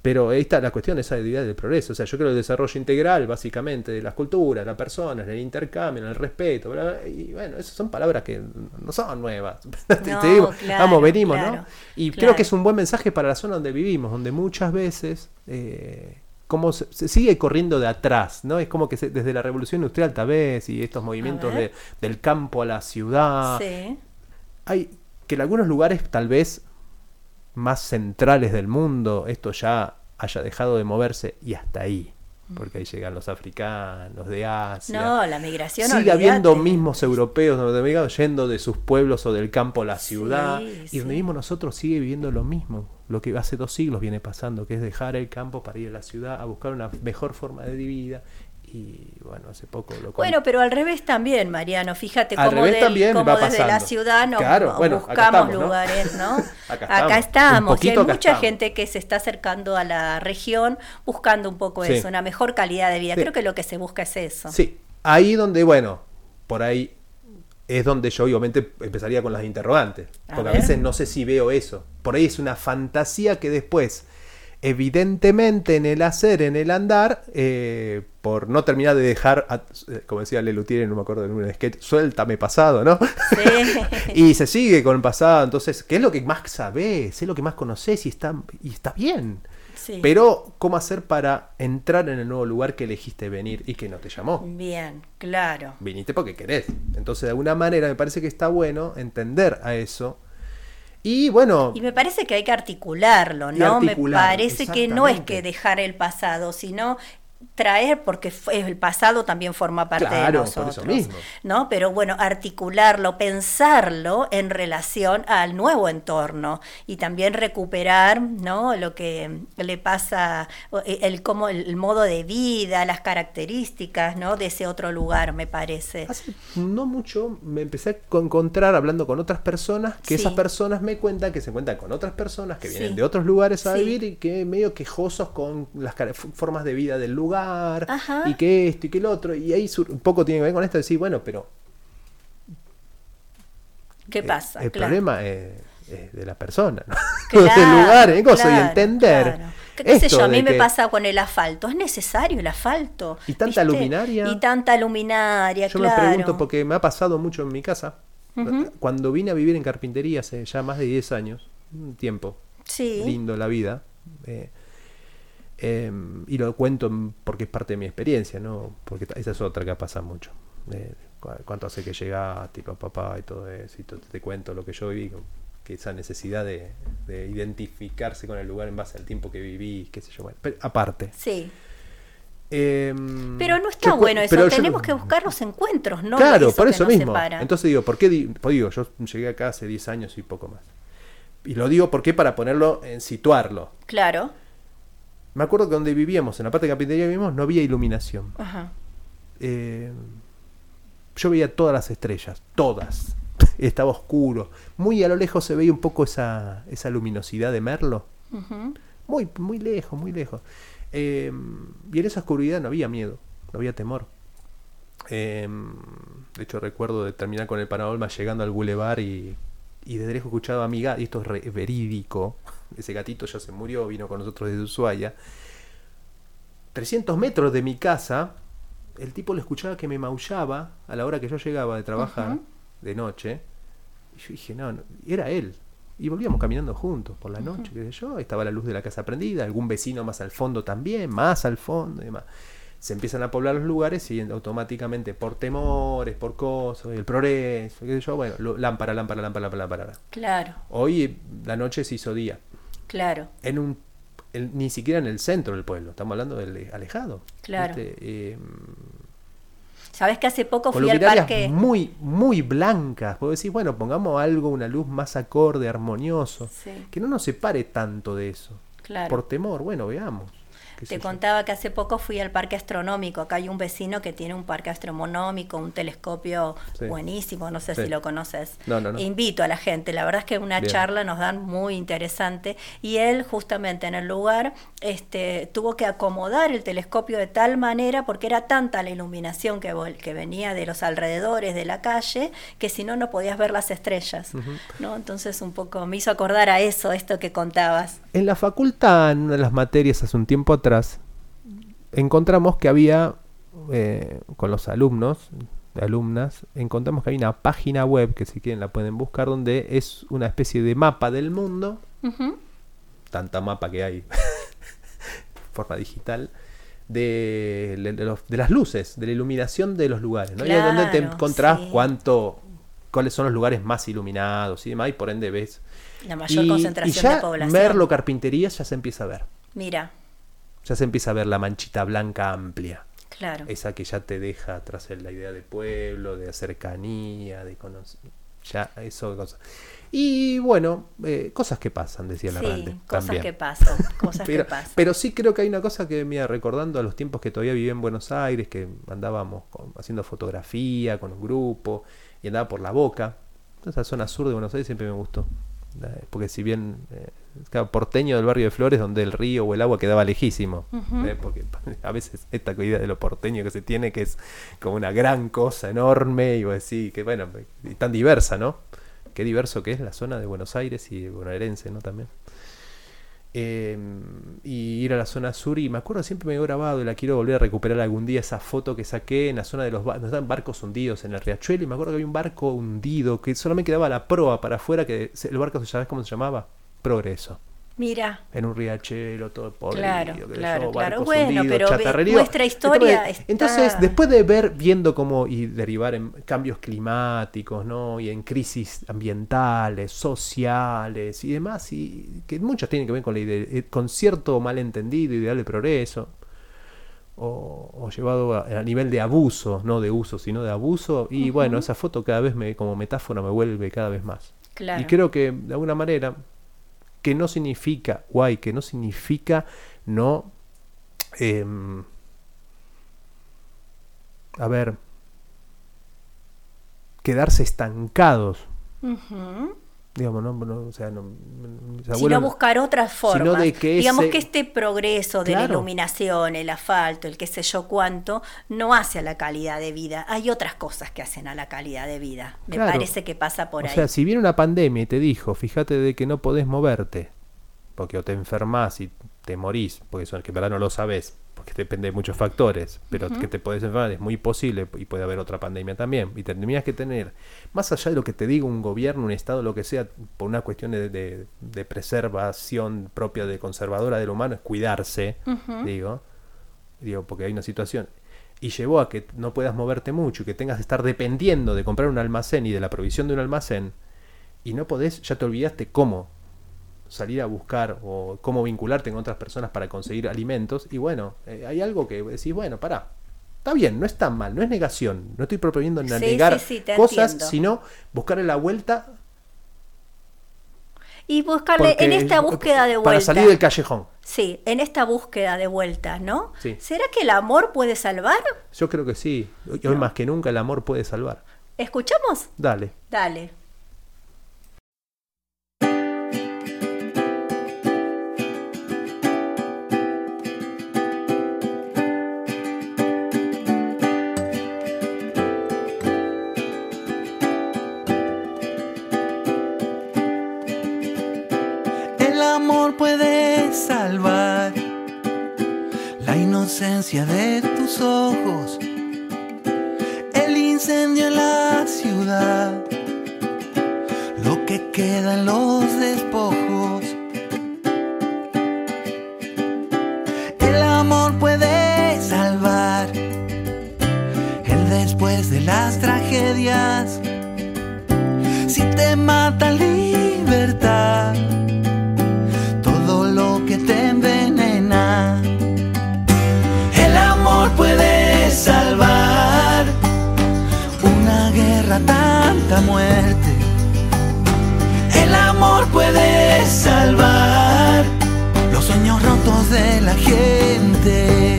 Pero ahí está la cuestión, esa idea del progreso. O sea, yo creo el desarrollo integral, básicamente, de las culturas, las personas, el intercambio, el respeto. Bla, bla, y bueno, esas son palabras que no son nuevas. No, Te digo, claro, vamos, venimos, claro, ¿no? Y claro. creo que es un buen mensaje para la zona donde vivimos, donde muchas veces... Eh, como se, se sigue corriendo de atrás, ¿no? Es como que se, desde la Revolución Industrial, tal vez, y estos movimientos de, del campo a la ciudad, sí. hay que en algunos lugares, tal vez, más centrales del mundo, esto ya haya dejado de moverse y hasta ahí, porque ahí llegan los africanos de Asia. No, la migración, sigue olvídate. habiendo mismos europeos norteamericanos yendo de sus pueblos o del campo a la ciudad, Sí, y sí. donde mismo nosotros sigue viviendo lo mismo, lo que hace dos siglos viene pasando, que es dejar el campo para ir a la ciudad a buscar una mejor forma de vida. Y bueno, hace poco lo Bueno, pero al revés también, Mariano. Fíjate Al cómo, revés del, también cómo va desde pasando. la ciudad nos Claro, bueno, acá buscamos estamos, ¿no? lugares, ¿no? Acá Acá estamos. estamos. Un Y hay poquito acá mucha estamos. gente que se está acercando a la región buscando un poco Sí. eso, una mejor calidad de vida. Sí. Creo que lo que se busca es eso. Sí, ahí donde, bueno, por ahí es donde yo obviamente empezaría con las interrogantes. A Porque a, ver. veces no sé si veo eso. Por ahí es una fantasía que después, evidentemente en el hacer, en el andar, eh, por no terminar de dejar, a- como decía Lelutier, no me acuerdo de un sketch, suéltame pasado, ¿no? Sí. Y se sigue con el pasado. Entonces, ¿qué es lo que más sabés? ¿Qué es lo que más conocés? Y está, y está bien. Sí. Pero, ¿cómo hacer para entrar en el nuevo lugar que elegiste venir y que no te llamó? Bien, claro. Viniste porque querés. Entonces, de alguna manera, me parece que está bueno entender a eso. Y bueno, Y me parece que hay que articularlo, Y ¿no? articular, me parece que no es exactamente. que dejar el pasado, sino traer, porque fue- el pasado también forma parte Claro, de por nosotros, eso mismo. ¿no? Pero bueno, articularlo, pensarlo en relación al nuevo entorno y también recuperar, ¿no? Lo que le pasa, el cómo el modo de vida, las características, ¿no? De ese otro lugar, me parece. hace no mucho me empecé a encontrar hablando con otras personas, que Sí. esas personas me cuentan que se encuentran con otras personas que Sí. vienen de otros lugares a Sí. vivir y que medio quejosos con las cara- formas de vida del lugar Ajá. y que esto y que el otro. Y ahí sur- un poco tiene que ver con esto de decir, bueno, pero ¿Qué eh, pasa? el Claro. problema es, es de la persona, ¿no? Claro, del lugar, ¿eh? Cosa, y claro, entender. claro. ¿Qué, qué sé esto yo? A mí de me que- pasa con el asfalto. ¿Es necesario el asfalto? Y tanta ¿Viste? luminaria. Y tanta luminaria, Yo claro. me pregunto, porque me ha pasado mucho en mi casa. Ujú. Cuando vine a vivir en carpintería hace ya más de diez años, un tiempo Sí. lindo la vida, eh, eh, y lo cuento en- porque es parte de mi experiencia, ¿no? Porque esa es otra que pasa mucho. Eh, cu- cuánto hace que llegaste, con papá y todo eso, y to- te cuento lo que yo viví, con- que esa necesidad de, de identificarse con el lugar en base al tiempo que viví, qué sé yo, bueno, pero aparte. Sí. Eh, Pero no está yo cu- bueno eso. pero yo- Tenemos que buscar los encuentros, ¿no? Claro, Eso por que eso nos mismo. separa. Entonces digo, ¿por qué? Di- pues digo, yo llegué acá hace diez años y poco más. Y lo digo porque para ponerlo, en situarlo. Claro. Me acuerdo que donde vivíamos, en la parte de carpintería que vivimos, no había iluminación. Ajá. Eh, yo veía todas las estrellas, todas. Estaba oscuro. Muy a lo lejos se veía un poco esa, esa luminosidad de Merlo. Ujú. Muy, muy lejos, muy lejos. Eh, y en esa oscuridad no había miedo, no había temor. Eh, de hecho, recuerdo de terminar con el panorama llegando al bulevar y, y desde lejos escuchaba a mi gato, y esto es re- verídico. Ese gatito ya se murió, vino con nosotros desde Ushuaia. trescientos metros de mi casa, el tipo lo escuchaba que me maullaba a la hora que yo llegaba de trabajar, Ujú. de noche. Y yo dije, no, no, era él. Y volvíamos caminando juntos por la noche, qué sé yo. Estaba la luz de la casa prendida, algún vecino más al fondo también, más al fondo y demás. Se empiezan a poblar los lugares y automáticamente por temores, por cosas, el progreso, qué sé yo, bueno, lo- lámpara, lámpara, lámpara, lámpara, lámpara. Claro, Hoy la noche se hizo día. claro. En un, el- ni siquiera en el centro del pueblo, estamos hablando del alejado. Claro. ¿Viste? Eh, ¿Sabes que hace poco con fui al luminarias parque? muy, muy blancas. Puedo decir, bueno, pongamos algo, una luz más acorde, armonioso. Sí, Que no nos separe tanto de eso. claro. Por temor, bueno, veamos. qué Te sé yo. contaba que hace poco fui al parque astronómico. Acá hay un vecino que tiene un parque astronómico, un telescopio Sí. buenísimo, no sé Sí. si lo conoces. No, no, no. E invito a la gente, la verdad es que una Bien. charla nos dan muy interesante. Y él justamente en el lugar este, tuvo que acomodar el telescopio de tal manera, porque era tanta la iluminación que, vol- que venía de los alrededores de la calle, que si no, no podías ver las estrellas. Ujú. ¿No? Entonces un poco me hizo acordar a eso, esto que contabas. En la facultad, en una de las materias hace un tiempo atrás, encontramos que había, eh, con los alumnos, alumnas, encontramos que había una página web, que si quieren la pueden buscar, donde es una especie de mapa del mundo, Ujú. tanta mapa que hay, forma digital, de, de, de los- de las luces, de la iluminación de los lugares, ¿no? Y es donde te Claro, encontrás sí. cuánto, cuáles son los lugares más iluminados y demás, y por ende ves. La mayor y, concentración y ya de población. Merlo Carpintería ya se empieza a ver. Mira, Ya se empieza a ver la manchita blanca amplia. claro. Esa que ya te deja atrás la idea de pueblo, de cercanía, de conocer. Ya, eso, cosas. Y bueno, eh, cosas que pasan, decía la Sí, Rande. cosas también. que pasan, cosas pero, que pasan. pero sí creo que hay una cosa que me iba recordando a los tiempos que todavía vivía en Buenos Aires, que andábamos con- haciendo fotografía con un grupo y andaba por La Boca. Esa zona sur de Buenos Aires siempre me gustó. Eh, Porque si bien, eh, claro, porteño del barrio de Flores, donde el río o el agua quedaba lejísimo. Ujú. eh, Porque a veces esta idea de lo porteño que se tiene, que es como una gran cosa enorme, y vos decís que bueno, y tan diversa, ¿no? Qué diverso que es la zona de Buenos Aires y bonaerense, ¿no? También. Eh, y ir a la zona sur, y me acuerdo, siempre me he grabado y la quiero volver a recuperar algún día, esa foto que saqué en la zona de los barcos, donde estaban barcos hundidos en el riachuelo, y me acuerdo que había un barco hundido que solamente quedaba la proa para afuera, que se- el barco, ¿sabes cómo se llamaba? Progreso. Mira, En un riachuelo todo podrido, Claro, qué sé claro, yo, claro. barcos Bueno, hundidos, pero ve- chatarrerío. nuestra historia Entonces, está- entonces, después de ver, viendo cómo y derivar en cambios climáticos, ¿no? Y en crisis ambientales, sociales y demás, y que muchas tienen que ver con la ide- eh, con cierto malentendido ideal de progreso, o, o llevado a, a nivel de abuso, no de uso, sino de abuso, y Ujú. bueno, esa foto cada vez me, como metáfora, me vuelve cada vez más. claro. Y creo que de alguna manera, que no significa, guay, que no significa no, em, a ver, quedarse estancados, Ujú. digamos, no, no, o sea, no, mis Sino abuelos- buscar otras formas. de que Digamos ese- que este progreso de la Claro. iluminación, el asfalto, el qué sé yo cuánto, no hace a la calidad de vida. Hay otras cosas que hacen a la calidad de vida. Me Claro. parece que pasa por o ahí. sea, si viene una pandemia y te dijo, fíjate de que no podés moverte, porque o te enfermas y te morís, porque eso que en verdad no lo sabés, porque depende de muchos factores, pero Ujú. que te podés enfermar es muy posible, y puede haber otra pandemia también, y tendrías que tener, más allá de lo que te diga un gobierno, un estado, lo que sea, por una cuestión de, de- de preservación propia de conservadora del humano, es cuidarse, Ujú. digo, digo, porque hay una situación, y llevó a que no puedas moverte mucho y que tengas que estar dependiendo de comprar un almacén y de la provisión de un almacén, y no podés, ya te olvidaste cómo salir a buscar o cómo vincularte con otras personas para conseguir alimentos, y bueno, eh, hay algo que decís, bueno, pará, está bien, no es tan mal, no es negación, no estoy proponiendo Sí, negar sí, sí, te cosas, entiendo. sino buscarle la vuelta Y buscarle porque- en esta búsqueda de vuelta. para salir del callejón. Sí, en esta búsqueda de vuelta, ¿no? Sí. ¿Será que el amor puede salvar? Yo creo que sí, hoy No. más que nunca el amor puede salvar. ¿Escuchamos? Dale. Dale. El amor puede salvar la inocencia de tus ojos, el incendio en la ciudad, lo que queda en los despojos. El amor puede salvar el después de las tragedias. Si te mata libertad, todo lo que te envenena. El amor puede salvar una guerra, tanta muerte. El amor puede salvar los sueños rotos de la gente.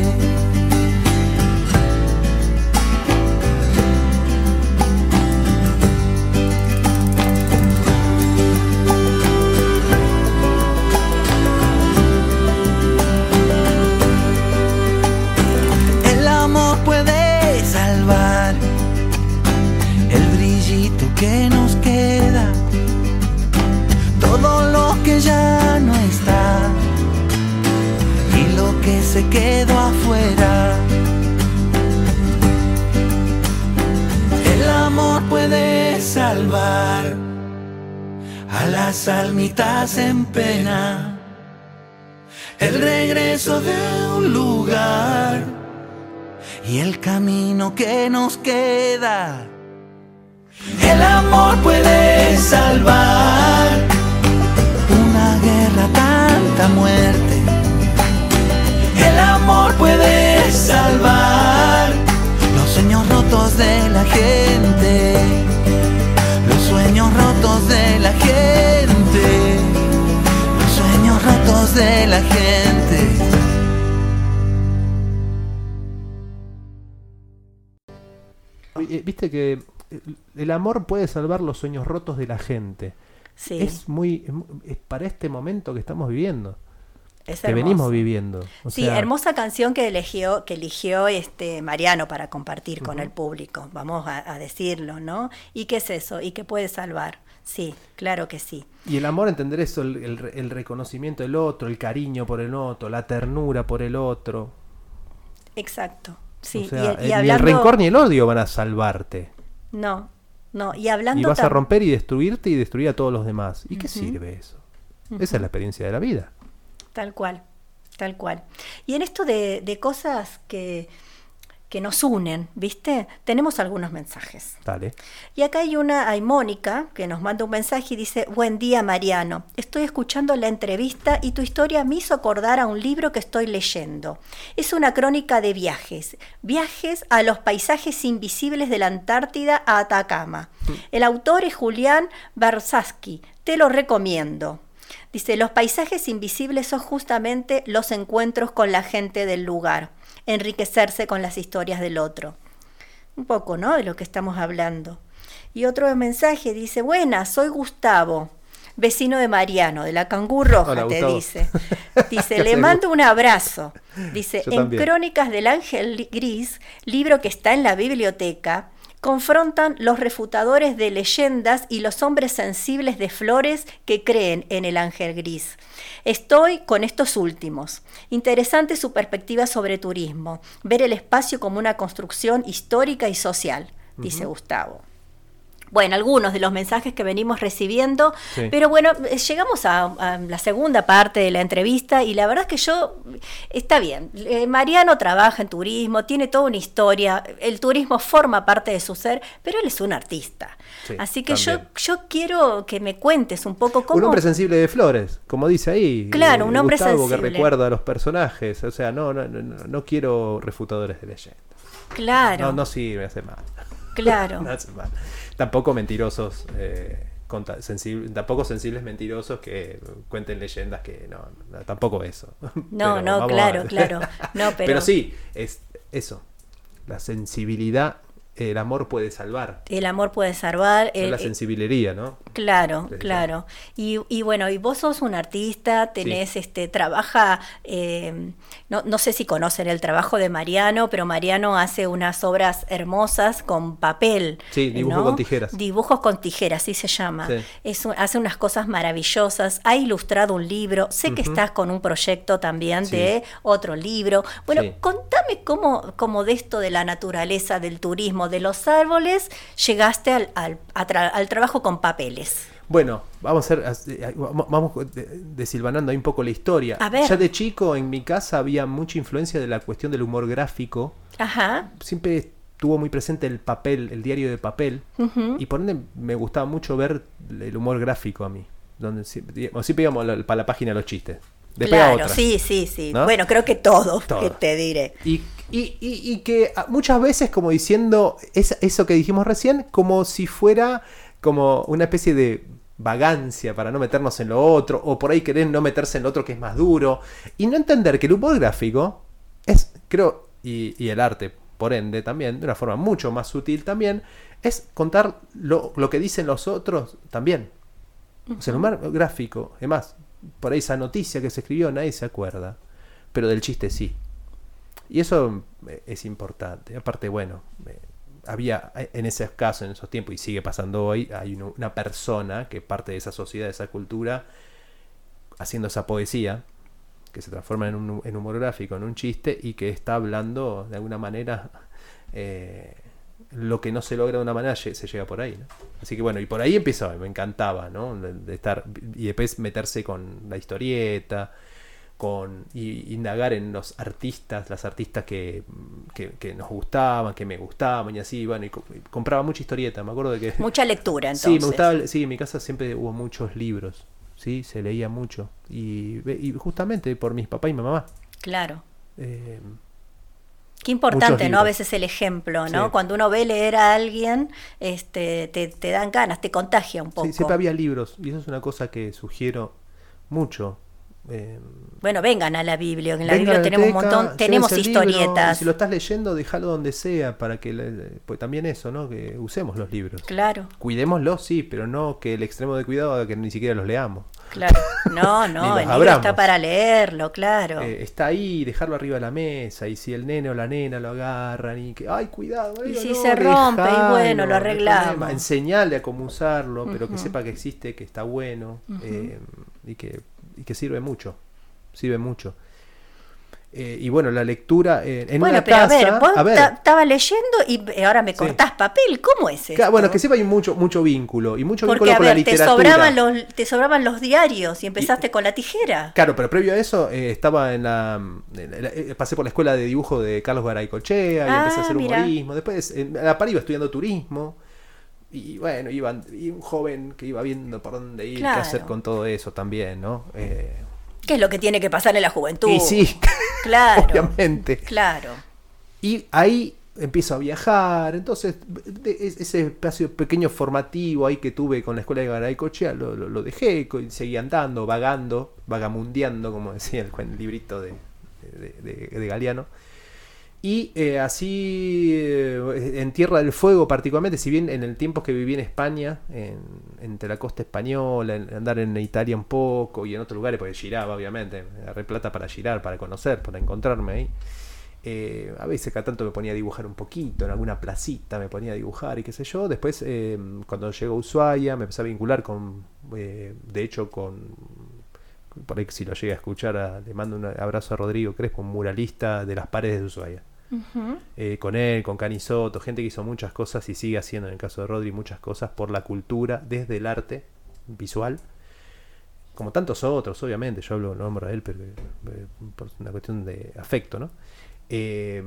El amor puede salvar el brillito que nos queda, todo lo que ya no está y lo que se quedó afuera. El amor puede salvar a las almitas en pena, el regreso de un lugar y el camino que nos queda. El amor puede salvar una guerra, tanta muerte. El amor puede salvar los sueños rotos de la gente, los sueños rotos de la gente, los sueños rotos de la gente. Viste que el amor puede salvar los sueños rotos de la gente. Sí. Es muy es para este momento que estamos viviendo, Es que hermoso. venimos viviendo. O Sí, sea, hermosa canción que eligió, que eligió este Mariano para compartir con Ujú. el público, vamos a, a decirlo, ¿no? ¿Y qué es eso? ¿Y qué puede salvar? Sí, claro que sí. Y el amor, entender eso, el, el, el reconocimiento del otro, el cariño por el otro, la ternura por el otro. Exacto. Sí, O sea, y, y ni hablando... el rencor ni el odio van a salvarte. No, no, y hablando... Y vas a tam- romper y destruirte y destruir a todos los demás. ¿Y qué Ujú. sirve eso? Ujú. Esa es la experiencia de la vida. Tal cual, tal cual. Y en esto de, de cosas que, que nos unen, ¿viste? Tenemos algunos mensajes. Dale. Y acá hay una, hay Mónica, que nos manda un mensaje y dice: buen día, Mariano. Estoy escuchando la entrevista y tu historia me hizo acordar a un libro que estoy leyendo. Es una crónica de viajes. Viajes a los paisajes invisibles de la Antártida a Atacama. El autor es Julián Barsaski. Te lo recomiendo. Dice: los paisajes invisibles son justamente los encuentros con la gente del lugar. Enriquecerse con las historias del otro. Un poco, ¿no?, de lo que estamos hablando. Y otro mensaje dice: buenas, soy Gustavo, vecino de Mariano, de la Cangú Roja. Hola, te Gustavo. dice. Dice: ¿Qué le haces, mando un abrazo. Dice: Yo en también. Crónicas del Ángel Gris, libro que está en la biblioteca, confrontan los refutadores de leyendas y los hombres sensibles de Flores que creen en el ángel gris. Estoy con estos últimos. Interesante su perspectiva sobre turismo, ver el espacio como una construcción histórica y social, dice Ujú. Gustavo. Bueno, algunos de los mensajes que venimos recibiendo, Sí. pero bueno, eh, llegamos a, a la segunda parte de la entrevista y la verdad es que yo, está bien, eh, Mariano trabaja en turismo, tiene toda una historia, el turismo forma parte de su ser, pero él es un artista. Sí, Así que yo, también. yo quiero que me cuentes un poco cómo... Un hombre sensible de Flores, como dice ahí. Claro, un hombre Gustavo, sensible. que recuerda a los personajes. O sea, no, no, no, no quiero refutadores de leyendas. Claro, No, no sirve, hace mal. claro. No hace mal. Tampoco mentirosos, eh, conta- sensibles, tampoco sensibles mentirosos que cuenten leyendas que no, no, tampoco eso. No, Pero no, vamos claro, a- claro. No, pero... Pero sí, es eso. La sensibilidad, el amor puede salvar. El amor puede salvar. No el- la sensibilería, ¿no? Claro, Desde claro. Y, y bueno, y vos sos un artista, tenés, este, trabaja, eh, no, no sé si conocen el trabajo de Mariano, pero Mariano hace unas obras hermosas con papel. Sí, dibujo ¿no? con tijeras. Dibujos con tijeras, así se llama. Sí. Es un- hace unas cosas maravillosas, ha ilustrado un libro, sé que Ujú. estás con un proyecto también Sí. de otro libro. Bueno, Sí. contame cómo, cómo de esto de la naturaleza, del turismo, de los árboles, llegaste al, al, a tra- al trabajo con papeles. Bueno, vamos a hacer, vamos desilvanando ahí un poco la historia. A ver. Ya de chico en mi casa había mucha influencia de la cuestión del humor gráfico. Ajá. Siempre estuvo muy presente el papel, el diario de papel. Ujú. Y por ende me gustaba mucho ver el humor gráfico a mí. Donde siempre, siempre íbamos a la- para la página de los chistes. Después a Claro, otra. sí, sí, sí. ¿No? Bueno, creo que todos, Todo. que te diré. Y, y, y, y que ah, muchas veces como diciendo es, eso que dijimos recién, como si fuera como una especie de vagancia para no meternos en lo otro, o por ahí querer no meterse en lo otro que es más duro, y no entender que el humor gráfico es, creo, y, y el arte, por ende, también, de una forma mucho más sutil también, es contar lo, lo que dicen los otros también. Uh-huh. O sea, el humor gráfico, además, por ahí esa noticia que se escribió nadie se acuerda, pero del chiste sí. Y eso es importante. Aparte, bueno, eh, había en ese caso, en esos tiempos, y sigue pasando hoy, hay una persona que parte de esa sociedad, de esa cultura, haciendo esa poesía, que se transforma en un en humor gráfico, en un chiste, y que está hablando de alguna manera eh, lo que no se logra de una manera, se llega por ahí, ¿no? Así que bueno, y por ahí empezó, me encantaba, ¿no? De, de estar, y después meterse con la historieta, con y indagar en los artistas, las artistas que, que, que nos gustaban, que me gustaban y así, bueno, y, co- y compraba mucha historieta, me acuerdo de que... Mucha lectura, entonces. Sí, me gustaba, sí, en mi casa siempre hubo muchos libros, sí, se leía mucho, y, y justamente por mis papás y mi mamá. Claro. Eh, Qué importante, ¿no? A libros. veces el ejemplo, ¿no? Sí. Cuando uno ve leer a alguien, este, te, te dan ganas, te contagia un poco. sí, siempre había libros, y eso es una cosa que sugiero mucho. Eh, Bueno, vengan a la Biblia, en la venga a Biblia la tenemos un biblioteca, montón, tenemos llévense el libro, historietas. y si lo estás leyendo, déjalo donde sea, para que, le- pues también eso, ¿no? Que usemos los libros. Claro, Cuidémoslos, sí, pero no que el extremo de cuidado haga que ni siquiera los leamos. claro. No, Ni no, los el libro abramos. está para leerlo, claro. Eh, está ahí, dejarlo arriba de la mesa, y si el nene o la nena lo agarran y que, ay, cuidado, Y digo, si no, se rompe, y dejalo, bueno, lo no hay arreglamos. problema. Enseñarle a cómo usarlo, pero que Ujú. sepa que existe, que está bueno, Ujú. eh, y, que, y que sirve mucho. Sirve mucho. Eh, y bueno, la lectura eh, en Bueno, una pero casa. a ver, vos a ver, ta- estaba leyendo y ahora me Sí. cortás papel, ¿cómo es esto? Claro, bueno, que sepa hay mucho, mucho vínculo. Y mucho Porque, vínculo a con ver, la te literatura. sobraban, los, te sobraban los diarios y empezaste con la tijera. Claro, pero previo a eso eh, estaba en la, en la- eh, pasé por la escuela de dibujo de Carlos Garaycochea y Ah, empecé a hacer mira. humorismo. Después en la par iba estudiando turismo. Y bueno, iban, y un joven que iba viendo por dónde ir, Claro. qué hacer con todo eso también, ¿no? Eh, ¿Qué es lo que tiene que pasar en la juventud? y sí, Claro. obviamente. Claro. Y ahí empiezo a viajar, entonces de- ese espacio pequeño formativo ahí que tuve con la escuela de Garaycochea lo, lo, lo dejé, co- seguí andando, vagando, vagamundeando, como decía el, cuen- librito de, de, de- de Galeano. Y eh, así, eh, en Tierra del Fuego particularmente, si bien en el tiempo que viví en España, en, entre la costa española, en, andar en Italia un poco y en otros lugares, porque giraba obviamente, agarré plata para girar, para conocer, para encontrarme ahí. Eh, a veces cada tanto me ponía a dibujar un poquito, en alguna placita me ponía a dibujar y qué sé yo. Después, eh, cuando llego a Ushuaia, me empecé a vincular con, eh, de hecho, con, por ahí si lo llegué a escuchar, a- le mando un abrazo a Rodrigo Crespo, un muralista de las paredes de Ushuaia. Ujú. Eh, con él, con Canisoto, gente que hizo muchas cosas y sigue haciendo, en el caso de Rodri, muchas cosas por la cultura, desde el arte visual, como tantos otros, obviamente. Yo hablo, no nombro a él, pero eh, por una cuestión de afecto, ¿no? Eh,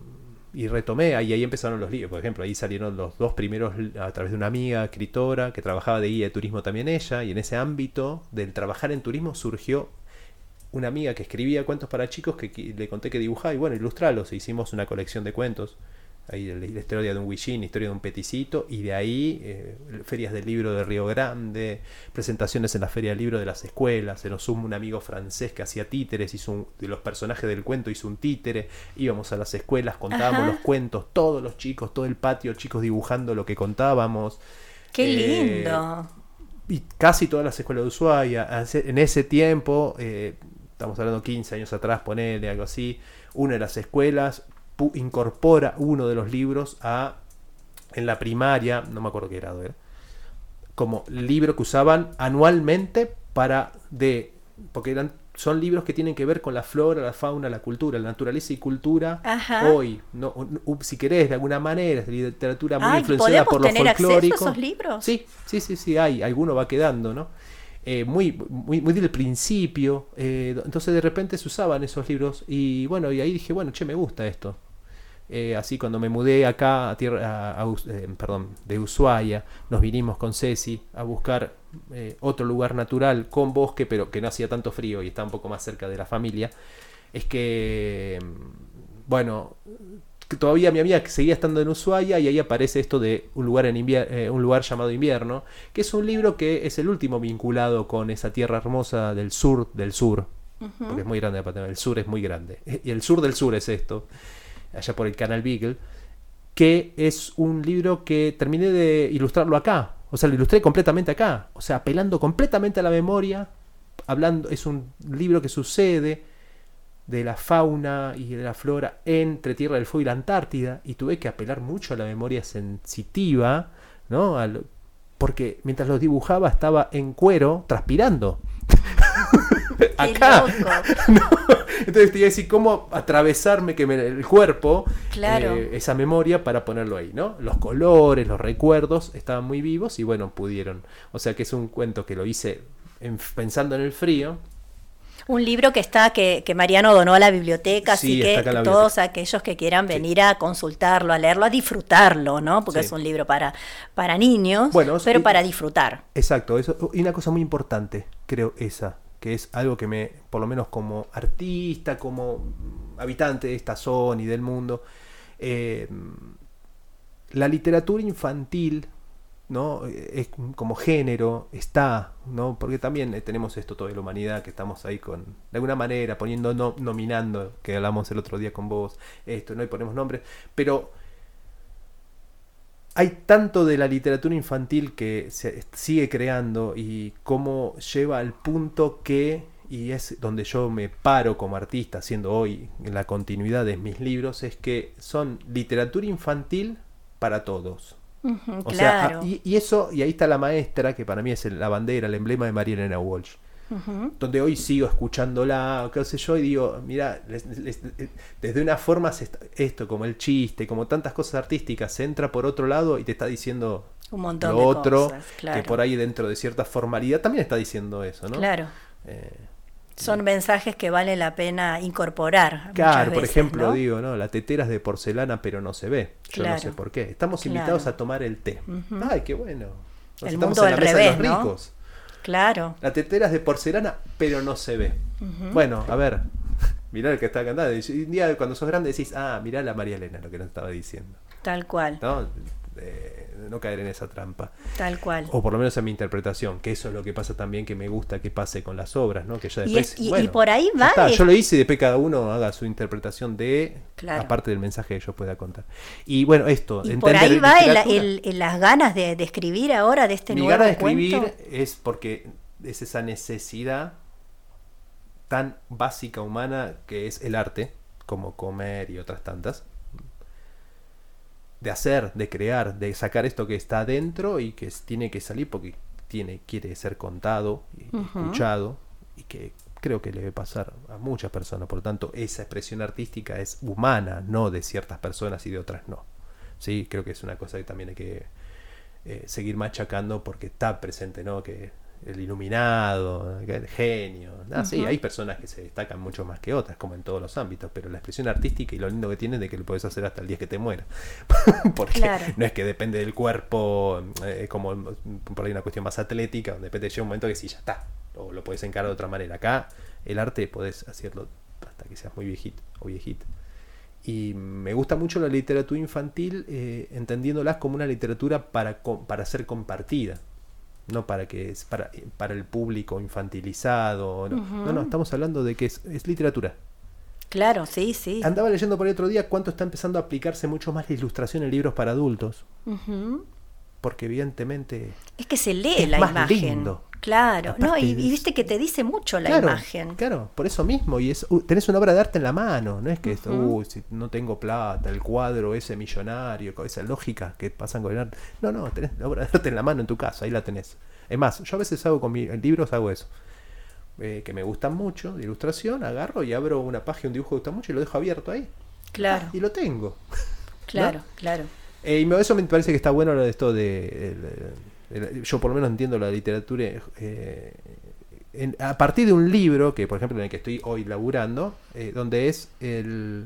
y retomé, ahí, ahí empezaron los libros, por ejemplo, ahí salieron los dos primeros a través de una amiga escritora que trabajaba de guía de turismo también ella, y en ese ámbito del trabajar en turismo surgió una amiga que escribía cuentos para chicos que, que le conté que dibujaba y bueno, ilustralos, e hicimos una colección de cuentos. Ahí la, la historia de un Huillín, historia de un Peticito, y de ahí eh, ferias del libro de Río Grande, presentaciones en la feria del libro de las escuelas. Se nos sumó un amigo francés que hacía títeres, hizo un, de los personajes del cuento hizo un títere, íbamos a las escuelas, contábamos Ajá. los cuentos, todos los chicos, todo el patio, chicos dibujando lo que contábamos. Qué Eh, lindo. Y casi todas las escuelas de Ushuaia, hace- en ese tiempo, eh, estamos hablando quince años atrás, ponele algo así, una de las escuelas pu- incorpora uno de los libros a en la primaria, no me acuerdo qué grado era, como libro que usaban anualmente para de porque eran son libros que tienen que ver con la flora, la fauna, la cultura, la naturaleza y cultura. Ajá. Hoy, no, u- si querés, de alguna manera, es literatura muy Ay, influenciada ¿podemos por lo tener acceso a folclórico. esos libros? Sí, sí, sí, sí, hay, alguno va quedando, ¿no? Eh, muy, muy, muy del principio, eh, entonces de repente se usaban esos libros y bueno, y ahí dije, bueno, che, me gusta esto. Eh, así cuando me mudé acá a tierra, a, a Us- eh, perdón, de Ushuaia, nos vinimos con Ceci a buscar eh, otro lugar natural con bosque, pero que no hacía tanto frío y está un poco más cerca de la familia. Es que, mm, bueno, que todavía mi amiga seguía estando en Ushuaia y ahí aparece esto de un lugar, en invier- eh, un lugar llamado Invierno, que es un libro que es el último vinculado con esa tierra hermosa del sur del sur, uh-huh. porque es muy grande la Patagonia, el sur es muy grande, y el sur del sur es esto, allá por el Canal Beagle, que es un libro que terminé de ilustrarlo acá, o sea, lo ilustré completamente acá, o sea, apelando completamente a la memoria, hablando, es un libro que sucede de la fauna y de la flora entre Tierra del Fuego y la Antártida, y tuve que apelar mucho a la memoria sensitiva, ¿no? Al, porque mientras los dibujaba estaba en cuero transpirando. Acá. ¿No? Entonces te iba a decir cómo atravesarme que me, el cuerpo, claro. eh, esa memoria para ponerlo ahí, ¿no? Los colores, los recuerdos estaban muy vivos y bueno, pudieron. O sea que es un cuento que lo hice en, pensando en el frío. Un libro que está que, que Mariano donó a la biblioteca, sí, así que todos biblioteca. Aquellos que quieran venir sí. a consultarlo, a leerlo, a disfrutarlo, ¿no? Porque sí. es un libro para, para niños, bueno, pero y, para disfrutar. Exacto, eso, y una cosa muy importante, creo esa, que es algo que me, por lo menos como artista, como habitante de esta zona y del mundo, eh, la literatura infantil, ¿no? Es como género, está, ¿no? Porque también tenemos esto toda la humanidad que estamos ahí con, de alguna manera, poniendo, no, nominando, que hablamos el otro día con vos, esto, ¿no? Y ponemos nombres, pero hay tanto de la literatura infantil que se sigue creando y cómo lleva al punto que, y es donde yo me paro como artista, haciendo hoy en la continuidad de mis libros, es que son literatura infantil para todos. Uh-huh, o claro. sea, y, y eso, y ahí está la maestra, que para mí es el, la bandera, el emblema de María Elena Walsh. Uh-huh. Donde hoy sigo escuchándola, qué sé yo, y digo, mira, les, les, les, desde una forma esto, como el chiste, como tantas cosas artísticas, se entra por otro lado y te está diciendo un montón lo de otro, cosas, claro. que por ahí dentro de cierta formalidad también está diciendo eso, ¿no? Claro. Eh, Son sí. mensajes que vale la pena incorporar. Claro, por veces, ejemplo, ¿no? digo, ¿no? La tetera es de porcelana, pero no se ve. Yo claro. no sé por qué. Estamos claro. invitados a tomar el té. Uh-huh. Ay, qué bueno. Nos el estamos mundo en la al mesa revés, de los ¿no? ricos. Claro. La tetera es de porcelana, pero no se ve. Uh-huh. Bueno, a ver, mirá el que está cantando. Un día cuando sos grande decís, ah, mirá la María Elena, lo que nos estaba diciendo. Tal cual. ¿No? Eh, no caer en esa trampa. Tal cual. O por lo menos en mi interpretación, que eso es lo que pasa también, que me gusta que pase con las obras, ¿no? Que ya después, y, es, y, bueno, y por ahí va. Está, es... Yo lo hice y después cada uno haga su interpretación de, claro. aparte del mensaje que yo pueda contar. Y bueno, esto. Y por ahí va el, el, el, las ganas de, de escribir ahora de este mi nuevo gana de escribir cuento. Es porque es esa necesidad tan básica humana que es el arte, como comer y otras tantas, de hacer, de crear, de sacar esto que está adentro y que tiene que salir porque tiene, quiere ser contado y uh-huh. escuchado, y que creo que le debe pasar a muchas personas. Por lo tanto, esa expresión artística es humana, no de ciertas personas y de otras no. Sí, creo que es una cosa que también hay que eh, seguir machacando porque está presente, ¿no? Que el iluminado, el genio. Ah, uh-huh. Sí, hay personas que se destacan mucho más que otras, como en todos los ámbitos, pero la expresión artística y lo lindo que tiene es de que lo puedes hacer hasta el día que te mueras. Porque claro. no es que depende del cuerpo, eh, como por ahí una cuestión más atlética, donde depende de un momento que sí, ya está, o lo puedes encarar de otra manera. Acá el arte podés hacerlo hasta que seas muy viejito o viejita. Y me gusta mucho la literatura infantil, eh, entendiéndolas como una literatura para, para ser compartida. No para que es para, para el público infantilizado. No, uh-huh. no, no, estamos hablando de que es, es literatura. Claro, sí, sí. Andaba leyendo por ahí otro día cuánto está empezando a aplicarse mucho más la ilustración en libros para adultos. Uh-huh. Porque evidentemente es que se lee es la más imagen. Lindo. Claro, Aparte no, y, de... y viste que te dice mucho la claro, imagen. Claro, por eso mismo. Y es, uh, tenés una obra de arte en la mano. No es que uh-huh. esto, uh, si no tengo plata, el cuadro ese millonario, con esa lógica que pasan con el arte. No, no, tenés la obra de arte en la mano en tu casa, ahí la tenés. Es más, yo a veces hago con mis libros, hago eso. Eh, que me gustan mucho, de ilustración, agarro y abro una página, un dibujo que gusta mucho y lo dejo abierto ahí. Claro. Ah, y lo tengo. Claro, ¿no? claro. Eh, y eso me parece que está bueno lo de esto de... El, el, yo por lo menos entiendo la literatura eh, en, a partir de un libro, que por ejemplo en el que estoy hoy laburando, eh, donde es el...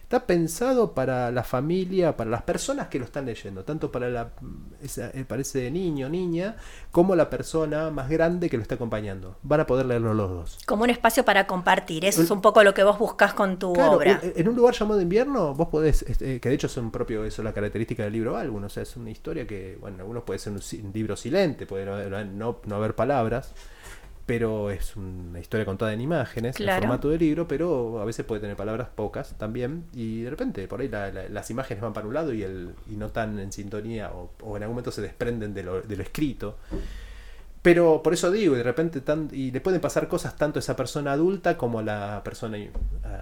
Está pensado para la familia, para las personas que lo están leyendo, tanto para la esa, para ese niño, niña, como la persona más grande que lo está acompañando. Van a poder leerlo los dos. Como un espacio para compartir, eso es un poco lo que vos buscás con tu claro, obra. En, en un lugar llamado Invierno, vos podés, este, que de hecho es un propio, eso es la característica del libro álbum, o sea, es una historia que, bueno, algunos puede ser un, un libro silente, puede no, no, no haber palabras, pero es una historia contada en imágenes, claro. en formato de libro, pero a veces puede tener palabras pocas también, y de repente por ahí la, la, las imágenes van para un lado y, el, y no están en sintonía, o, o en algún momento se desprenden de lo, de lo escrito. Pero por eso digo, y de repente tan, y le pueden pasar cosas tanto a esa persona adulta como a la persona uh,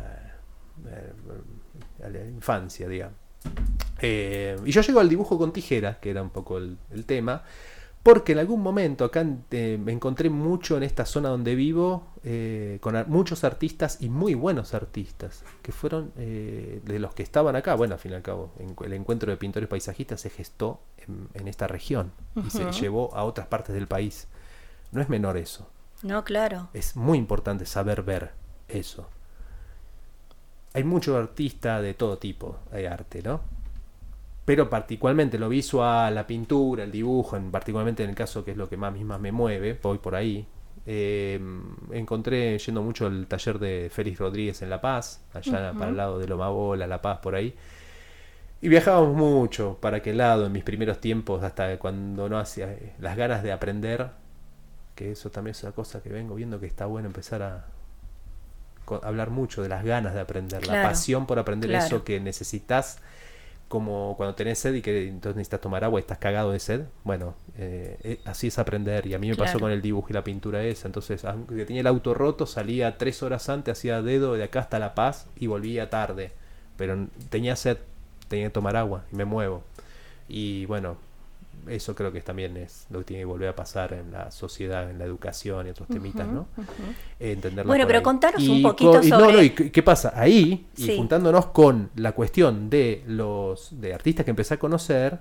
uh, a la infancia, digamos. Eh, y yo llego al dibujo con tijera, que era un poco el, el tema, porque en algún momento acá eh, me encontré mucho en esta zona donde vivo, eh, con a, muchos artistas y muy buenos artistas, que fueron eh, de los que estaban acá. Bueno, al fin y al cabo, en, el encuentro de pintores paisajistas se gestó en, en esta región uh-huh. y se llevó a otras partes del país. No es menor eso. No, claro. Es muy importante saber ver eso. Hay mucho artista de todo tipo de arte, ¿no? Pero particularmente lo visual, la pintura, el dibujo, en, particularmente en el caso que es lo que más, más me mueve, voy por ahí. Eh, encontré yendo mucho al taller de Félix Rodríguez en La Paz, allá uh-huh. para el lado de Lomabola, La Paz, por ahí. Y viajábamos mucho para aquel lado en mis primeros tiempos, hasta cuando no hacía las ganas de aprender, que eso también es una cosa que vengo viendo que está bueno empezar a hablar mucho de las ganas de aprender, claro, la pasión por aprender, claro, eso que necesitas, como cuando tenés sed y que entonces necesitas tomar agua y estás cagado de sed. Bueno, eh, eh, así es aprender, y a mí me, claro, pasó con el dibujo y la pintura esa. Entonces, aunque tenía el auto roto, salía tres horas antes, hacía dedo de acá hasta La Paz y volvía tarde, pero tenía sed, tenía que tomar agua y me muevo. Y bueno, eso creo que también es lo que tiene que volver a pasar en la sociedad, en la educación y otros temitas, ¿no? Uh-huh. eh, entenderlo. Bueno, pero ahí. Contanos y un poquito con, y sobre... No, no, ¿y qué pasa? Ahí, sí, y juntándonos con la cuestión de los de artistas que empecé a conocer,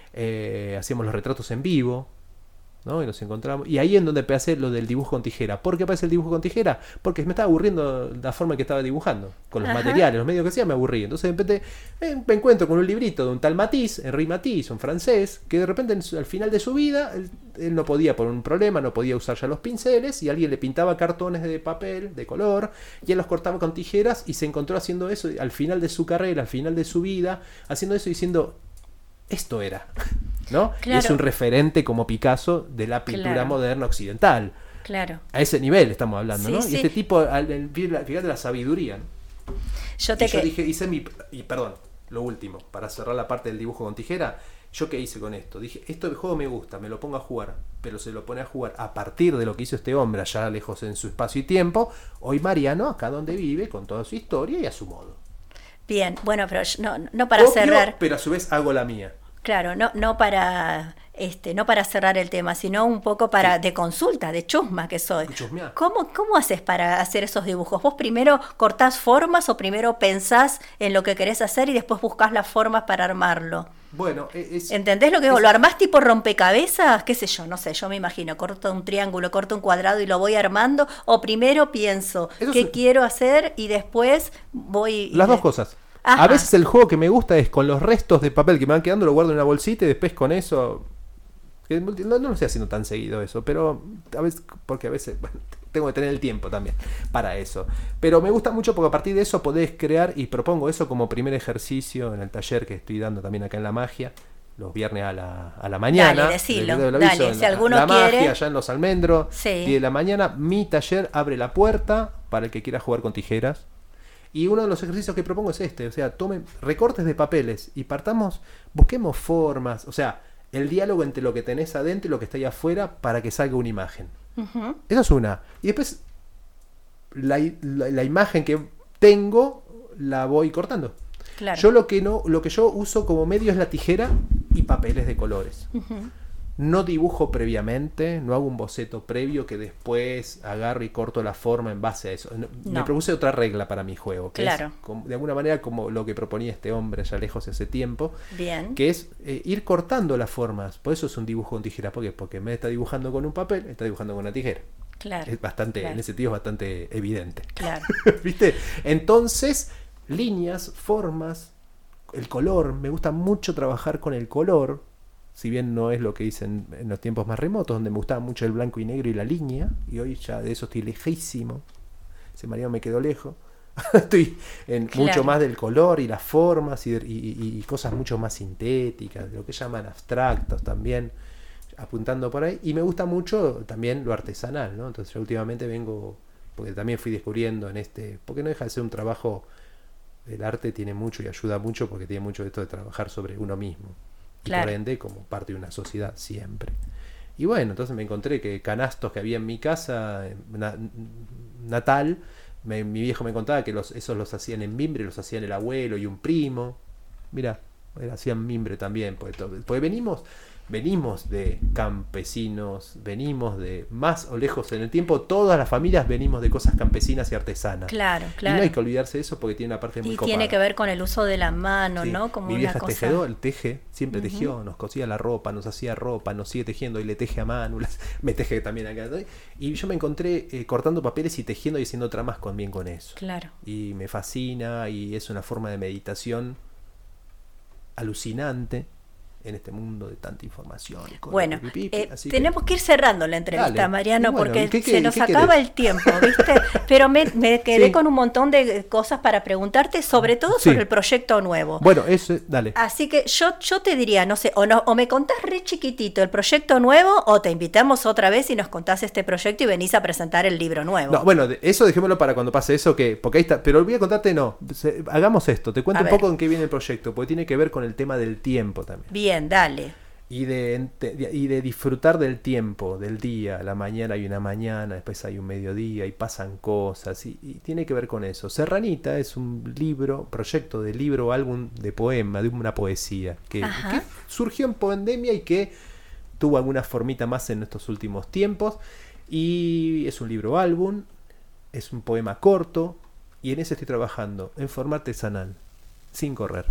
eh, hacíamos los retratos en vivo, ¿no? Y nos encontramos, y ahí en donde empecé lo del dibujo con tijera. ¿Por qué aparece el dibujo con tijera? Porque me estaba aburriendo la forma en que estaba dibujando, con los, ajá, materiales, los medios que hacía me aburría. Entonces de repente eh, me encuentro con un librito de un tal Matisse, Henri Matisse, un francés, que de repente en su, al final de su vida él, él no podía, por un problema, no podía usar ya los pinceles, y alguien le pintaba cartones de papel de color y él los cortaba con tijeras, y se encontró haciendo eso al final de su carrera, al final de su vida, haciendo eso y diciendo, esto era, ¿no? Claro. Y es un referente como Picasso de la pintura, claro, moderna occidental. Claro. A ese nivel estamos hablando, sí, ¿no? Sí. Y este tipo, fíjate la sabiduría, ¿no? Yo te y yo que... dije, hice mi, y perdón, lo último, para cerrar la parte del dibujo con tijera, ¿yo qué hice con esto? Dije, esto del juego me gusta, me lo pongo a jugar, pero se lo pone a jugar a partir de lo que hizo este hombre allá lejos en su espacio y tiempo. Hoy Mariano, acá donde vive, con toda su historia y a su modo. Bien, bueno, pero no, no para Copio, cerrar. Pero a su vez hago la mía. Claro, no, no para este, no para cerrar el tema, sino un poco para sí, de consulta, de chusma que soy. ¿Cómo, ¿Cómo haces para hacer esos dibujos? ¿Vos primero cortás formas o primero pensás en lo que querés hacer y después buscás las formas para armarlo? Bueno, es, ¿entendés lo que es, lo armás tipo rompecabezas? ¿Qué sé yo? No sé, yo me imagino, corto un triángulo, corto un cuadrado y lo voy armando, o primero pienso qué es, quiero hacer y después voy... Las dos cosas. Ajá. A veces el juego que me gusta es con los restos de papel que me van quedando, lo guardo en una bolsita y después con eso... No, no lo estoy haciendo tan seguido eso, pero a veces, porque a veces bueno, tengo que tener el tiempo también para eso. Pero me gusta mucho porque a partir de eso podés crear, y propongo eso como primer ejercicio en el taller que estoy dando también acá en La Magia, los viernes a la, a la mañana. Dale, decilo, de, de, de dale, si la, alguno la quiere. Magia, allá en Los Almendros, sí, diez de la mañana, mi taller abre la puerta para el que quiera jugar con tijeras. Y uno de los ejercicios que propongo es este, o sea, tomen recortes de papeles y partamos, busquemos formas, o sea, el diálogo entre lo que tenés adentro y lo que está ahí afuera para que salga una imagen. Uh-huh. Eso es una. Y después la, la, la imagen que tengo la voy cortando. Claro. Yo lo que no, lo que yo uso como medio es la tijera y papeles de colores. Uh-huh. No dibujo previamente, no hago un boceto previo que después agarro y corto la forma en base a eso. No. Me propuse otra regla para mi juego, que claro, es como, de alguna manera como lo que proponía este hombre allá lejos hace tiempo, bien, que es eh, ir cortando las formas. Por eso es un dibujo con tijera. ¿Por qué? Porque en vez de estar dibujando con un papel, está dibujando con una tijera. Claro, es bastante, claro, en ese sentido es bastante evidente. Claro. ¿Viste? Entonces, líneas, formas, el color. Me gusta mucho trabajar con el color, si bien no es lo que hice en, en los tiempos más remotos, donde me gustaba mucho el blanco y negro y la línea, y hoy ya de eso estoy lejísimo. Ese Mariano me quedó lejos. Estoy en claro. mucho más del color y las formas y, y, y cosas mucho más sintéticas, lo que llaman abstractos también, apuntando por ahí. Y me gusta mucho también lo artesanal, ¿no? Entonces yo últimamente vengo, porque también fui descubriendo en este, porque no deja de ser un trabajo, el arte tiene mucho y ayuda mucho porque tiene mucho esto de trabajar sobre uno mismo. Claro. Y por ende como parte de una sociedad siempre. Y bueno, entonces me encontré que canastos que había en mi casa na, natal, me, mi viejo me contaba que los, esos los hacían en mimbre, los hacían el abuelo y un primo. Mira, hacían mimbre también, porque, porque venimos... Venimos de campesinos, venimos de más o lejos en el tiempo, todas las familias venimos de cosas campesinas y artesanas. Claro, claro. Y no hay que olvidarse de eso porque tiene una parte muy y copada. tiene que ver con el uso de la mano, sí. ¿no? Como Mi vieja una cosa... es tejedor, teje, siempre uh-huh. tejió, nos cosía la ropa, nos hacía ropa, nos sigue tejiendo y le teje a mano, me teje también acá. ¿no? Y yo me encontré eh, cortando papeles y tejiendo y haciendo otra más con bien con eso. Claro. Y me fascina y es una forma de meditación alucinante en este mundo de tanta información. Bueno, pipi, pipi, eh, así tenemos que... que ir cerrando la entrevista, dale. Mariano, bueno, porque ¿qué, qué, se nos ¿qué acaba querés? el tiempo, ¿viste? Pero me, me quedé sí. con un montón de cosas para preguntarte, sobre todo sí. sobre el proyecto nuevo. Bueno, eso, dale. Así que yo, yo te diría, no sé, o, no, o me contás re chiquitito el proyecto nuevo, o te invitamos otra vez y nos contás este proyecto y venís a presentar el libro nuevo. No, bueno, eso dejémoslo para cuando pase eso, que porque ahí está. Pero olvidé contarte, no, se, hagamos esto, te cuento a un ver. poco en qué viene el proyecto, porque tiene que ver con el tema del tiempo también. Bien, dale. Y de, de, y de disfrutar del tiempo, del día. La mañana hay una mañana, después hay un mediodía y pasan cosas. Y, y tiene que ver con eso. Serranita es un libro, proyecto de libro, álbum de poema, de una poesía, que, que surgió en pandemia y que tuvo alguna formita más en estos últimos tiempos. Y es un libro álbum, es un poema corto, y en ese estoy trabajando, en forma artesanal, sin correr.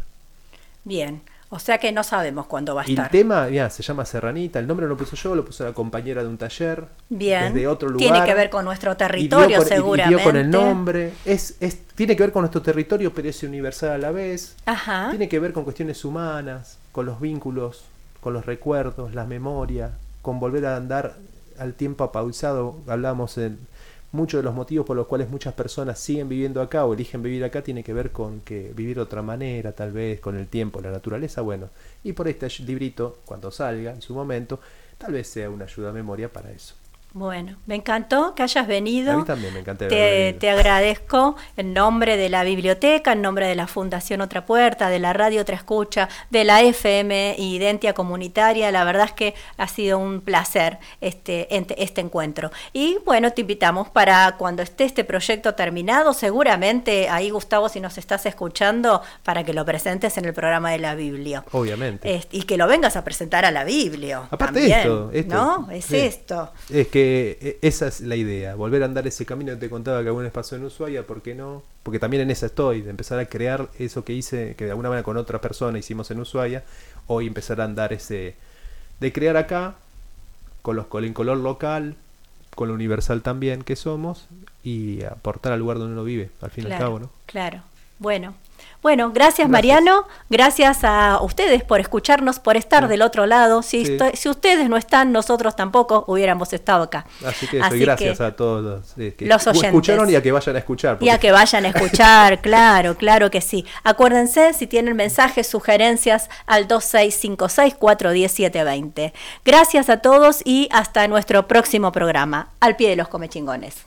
Bien. O sea que no sabemos cuándo va a y estar. El tema, mira, se llama Serranita, el nombre no lo puse yo, lo puso la compañera de un taller. Bien. Desde otro lugar. Tiene que ver con nuestro territorio, con, seguramente. Y dio con el nombre. Es, es, tiene que ver con nuestro territorio, pero es universal a la vez. Ajá. Tiene que ver con cuestiones humanas, con los vínculos, con los recuerdos, la memoria, con volver a andar al tiempo apausado. Hablamos en... Muchos de los motivos por los cuales muchas personas siguen viviendo acá o eligen vivir acá tiene que ver con que vivir de otra manera, tal vez con el tiempo, la naturaleza, bueno. Y por este librito, cuando salga, en su momento, tal vez sea una ayuda a memoria para eso. Bueno, me encantó que hayas venido. A mí también me encantó. Te, te agradezco en nombre de la biblioteca, en nombre de la Fundación Otra Puerta, de la Radio Otra Escucha, de la F M Identia Comunitaria. La verdad es que ha sido un placer este, este encuentro. Y bueno, te invitamos para cuando esté este proyecto terminado, seguramente ahí, Gustavo, si nos estás escuchando, para que lo presentes en el programa de la Biblia. Obviamente. Es, y que lo vengas a presentar a la Biblia. Aparte también, esto, esto, ¿no? Es sí. esto. Es que que esa es la idea, volver a andar ese camino que te contaba que alguna vez pasó en Ushuaia, ¿por qué no? Porque también en esa estoy, de empezar a crear eso que hice, que de alguna manera con otra persona hicimos en Ushuaia, hoy empezar a andar ese, de crear acá, con los con el color local, con lo universal también que somos, y aportar al lugar donde uno vive, al fin y claro, al cabo, ¿no? Claro, bueno. Bueno, gracias, gracias Mariano, gracias a ustedes por escucharnos, por estar sí. del otro lado. Si, sí. estoy, si ustedes no están, nosotros tampoco hubiéramos estado acá. Así que eso, y gracias que a todos los, eh, que los oyentes. escucharon y a que vayan a escuchar. Porque... Y a que vayan a escuchar, claro, claro que sí. Acuérdense, si tienen mensajes, sugerencias, al dos seis cinco seis, cuatro uno cero, siete dos cero. Gracias a todos y hasta nuestro próximo programa, Al Pie de los Comechingones.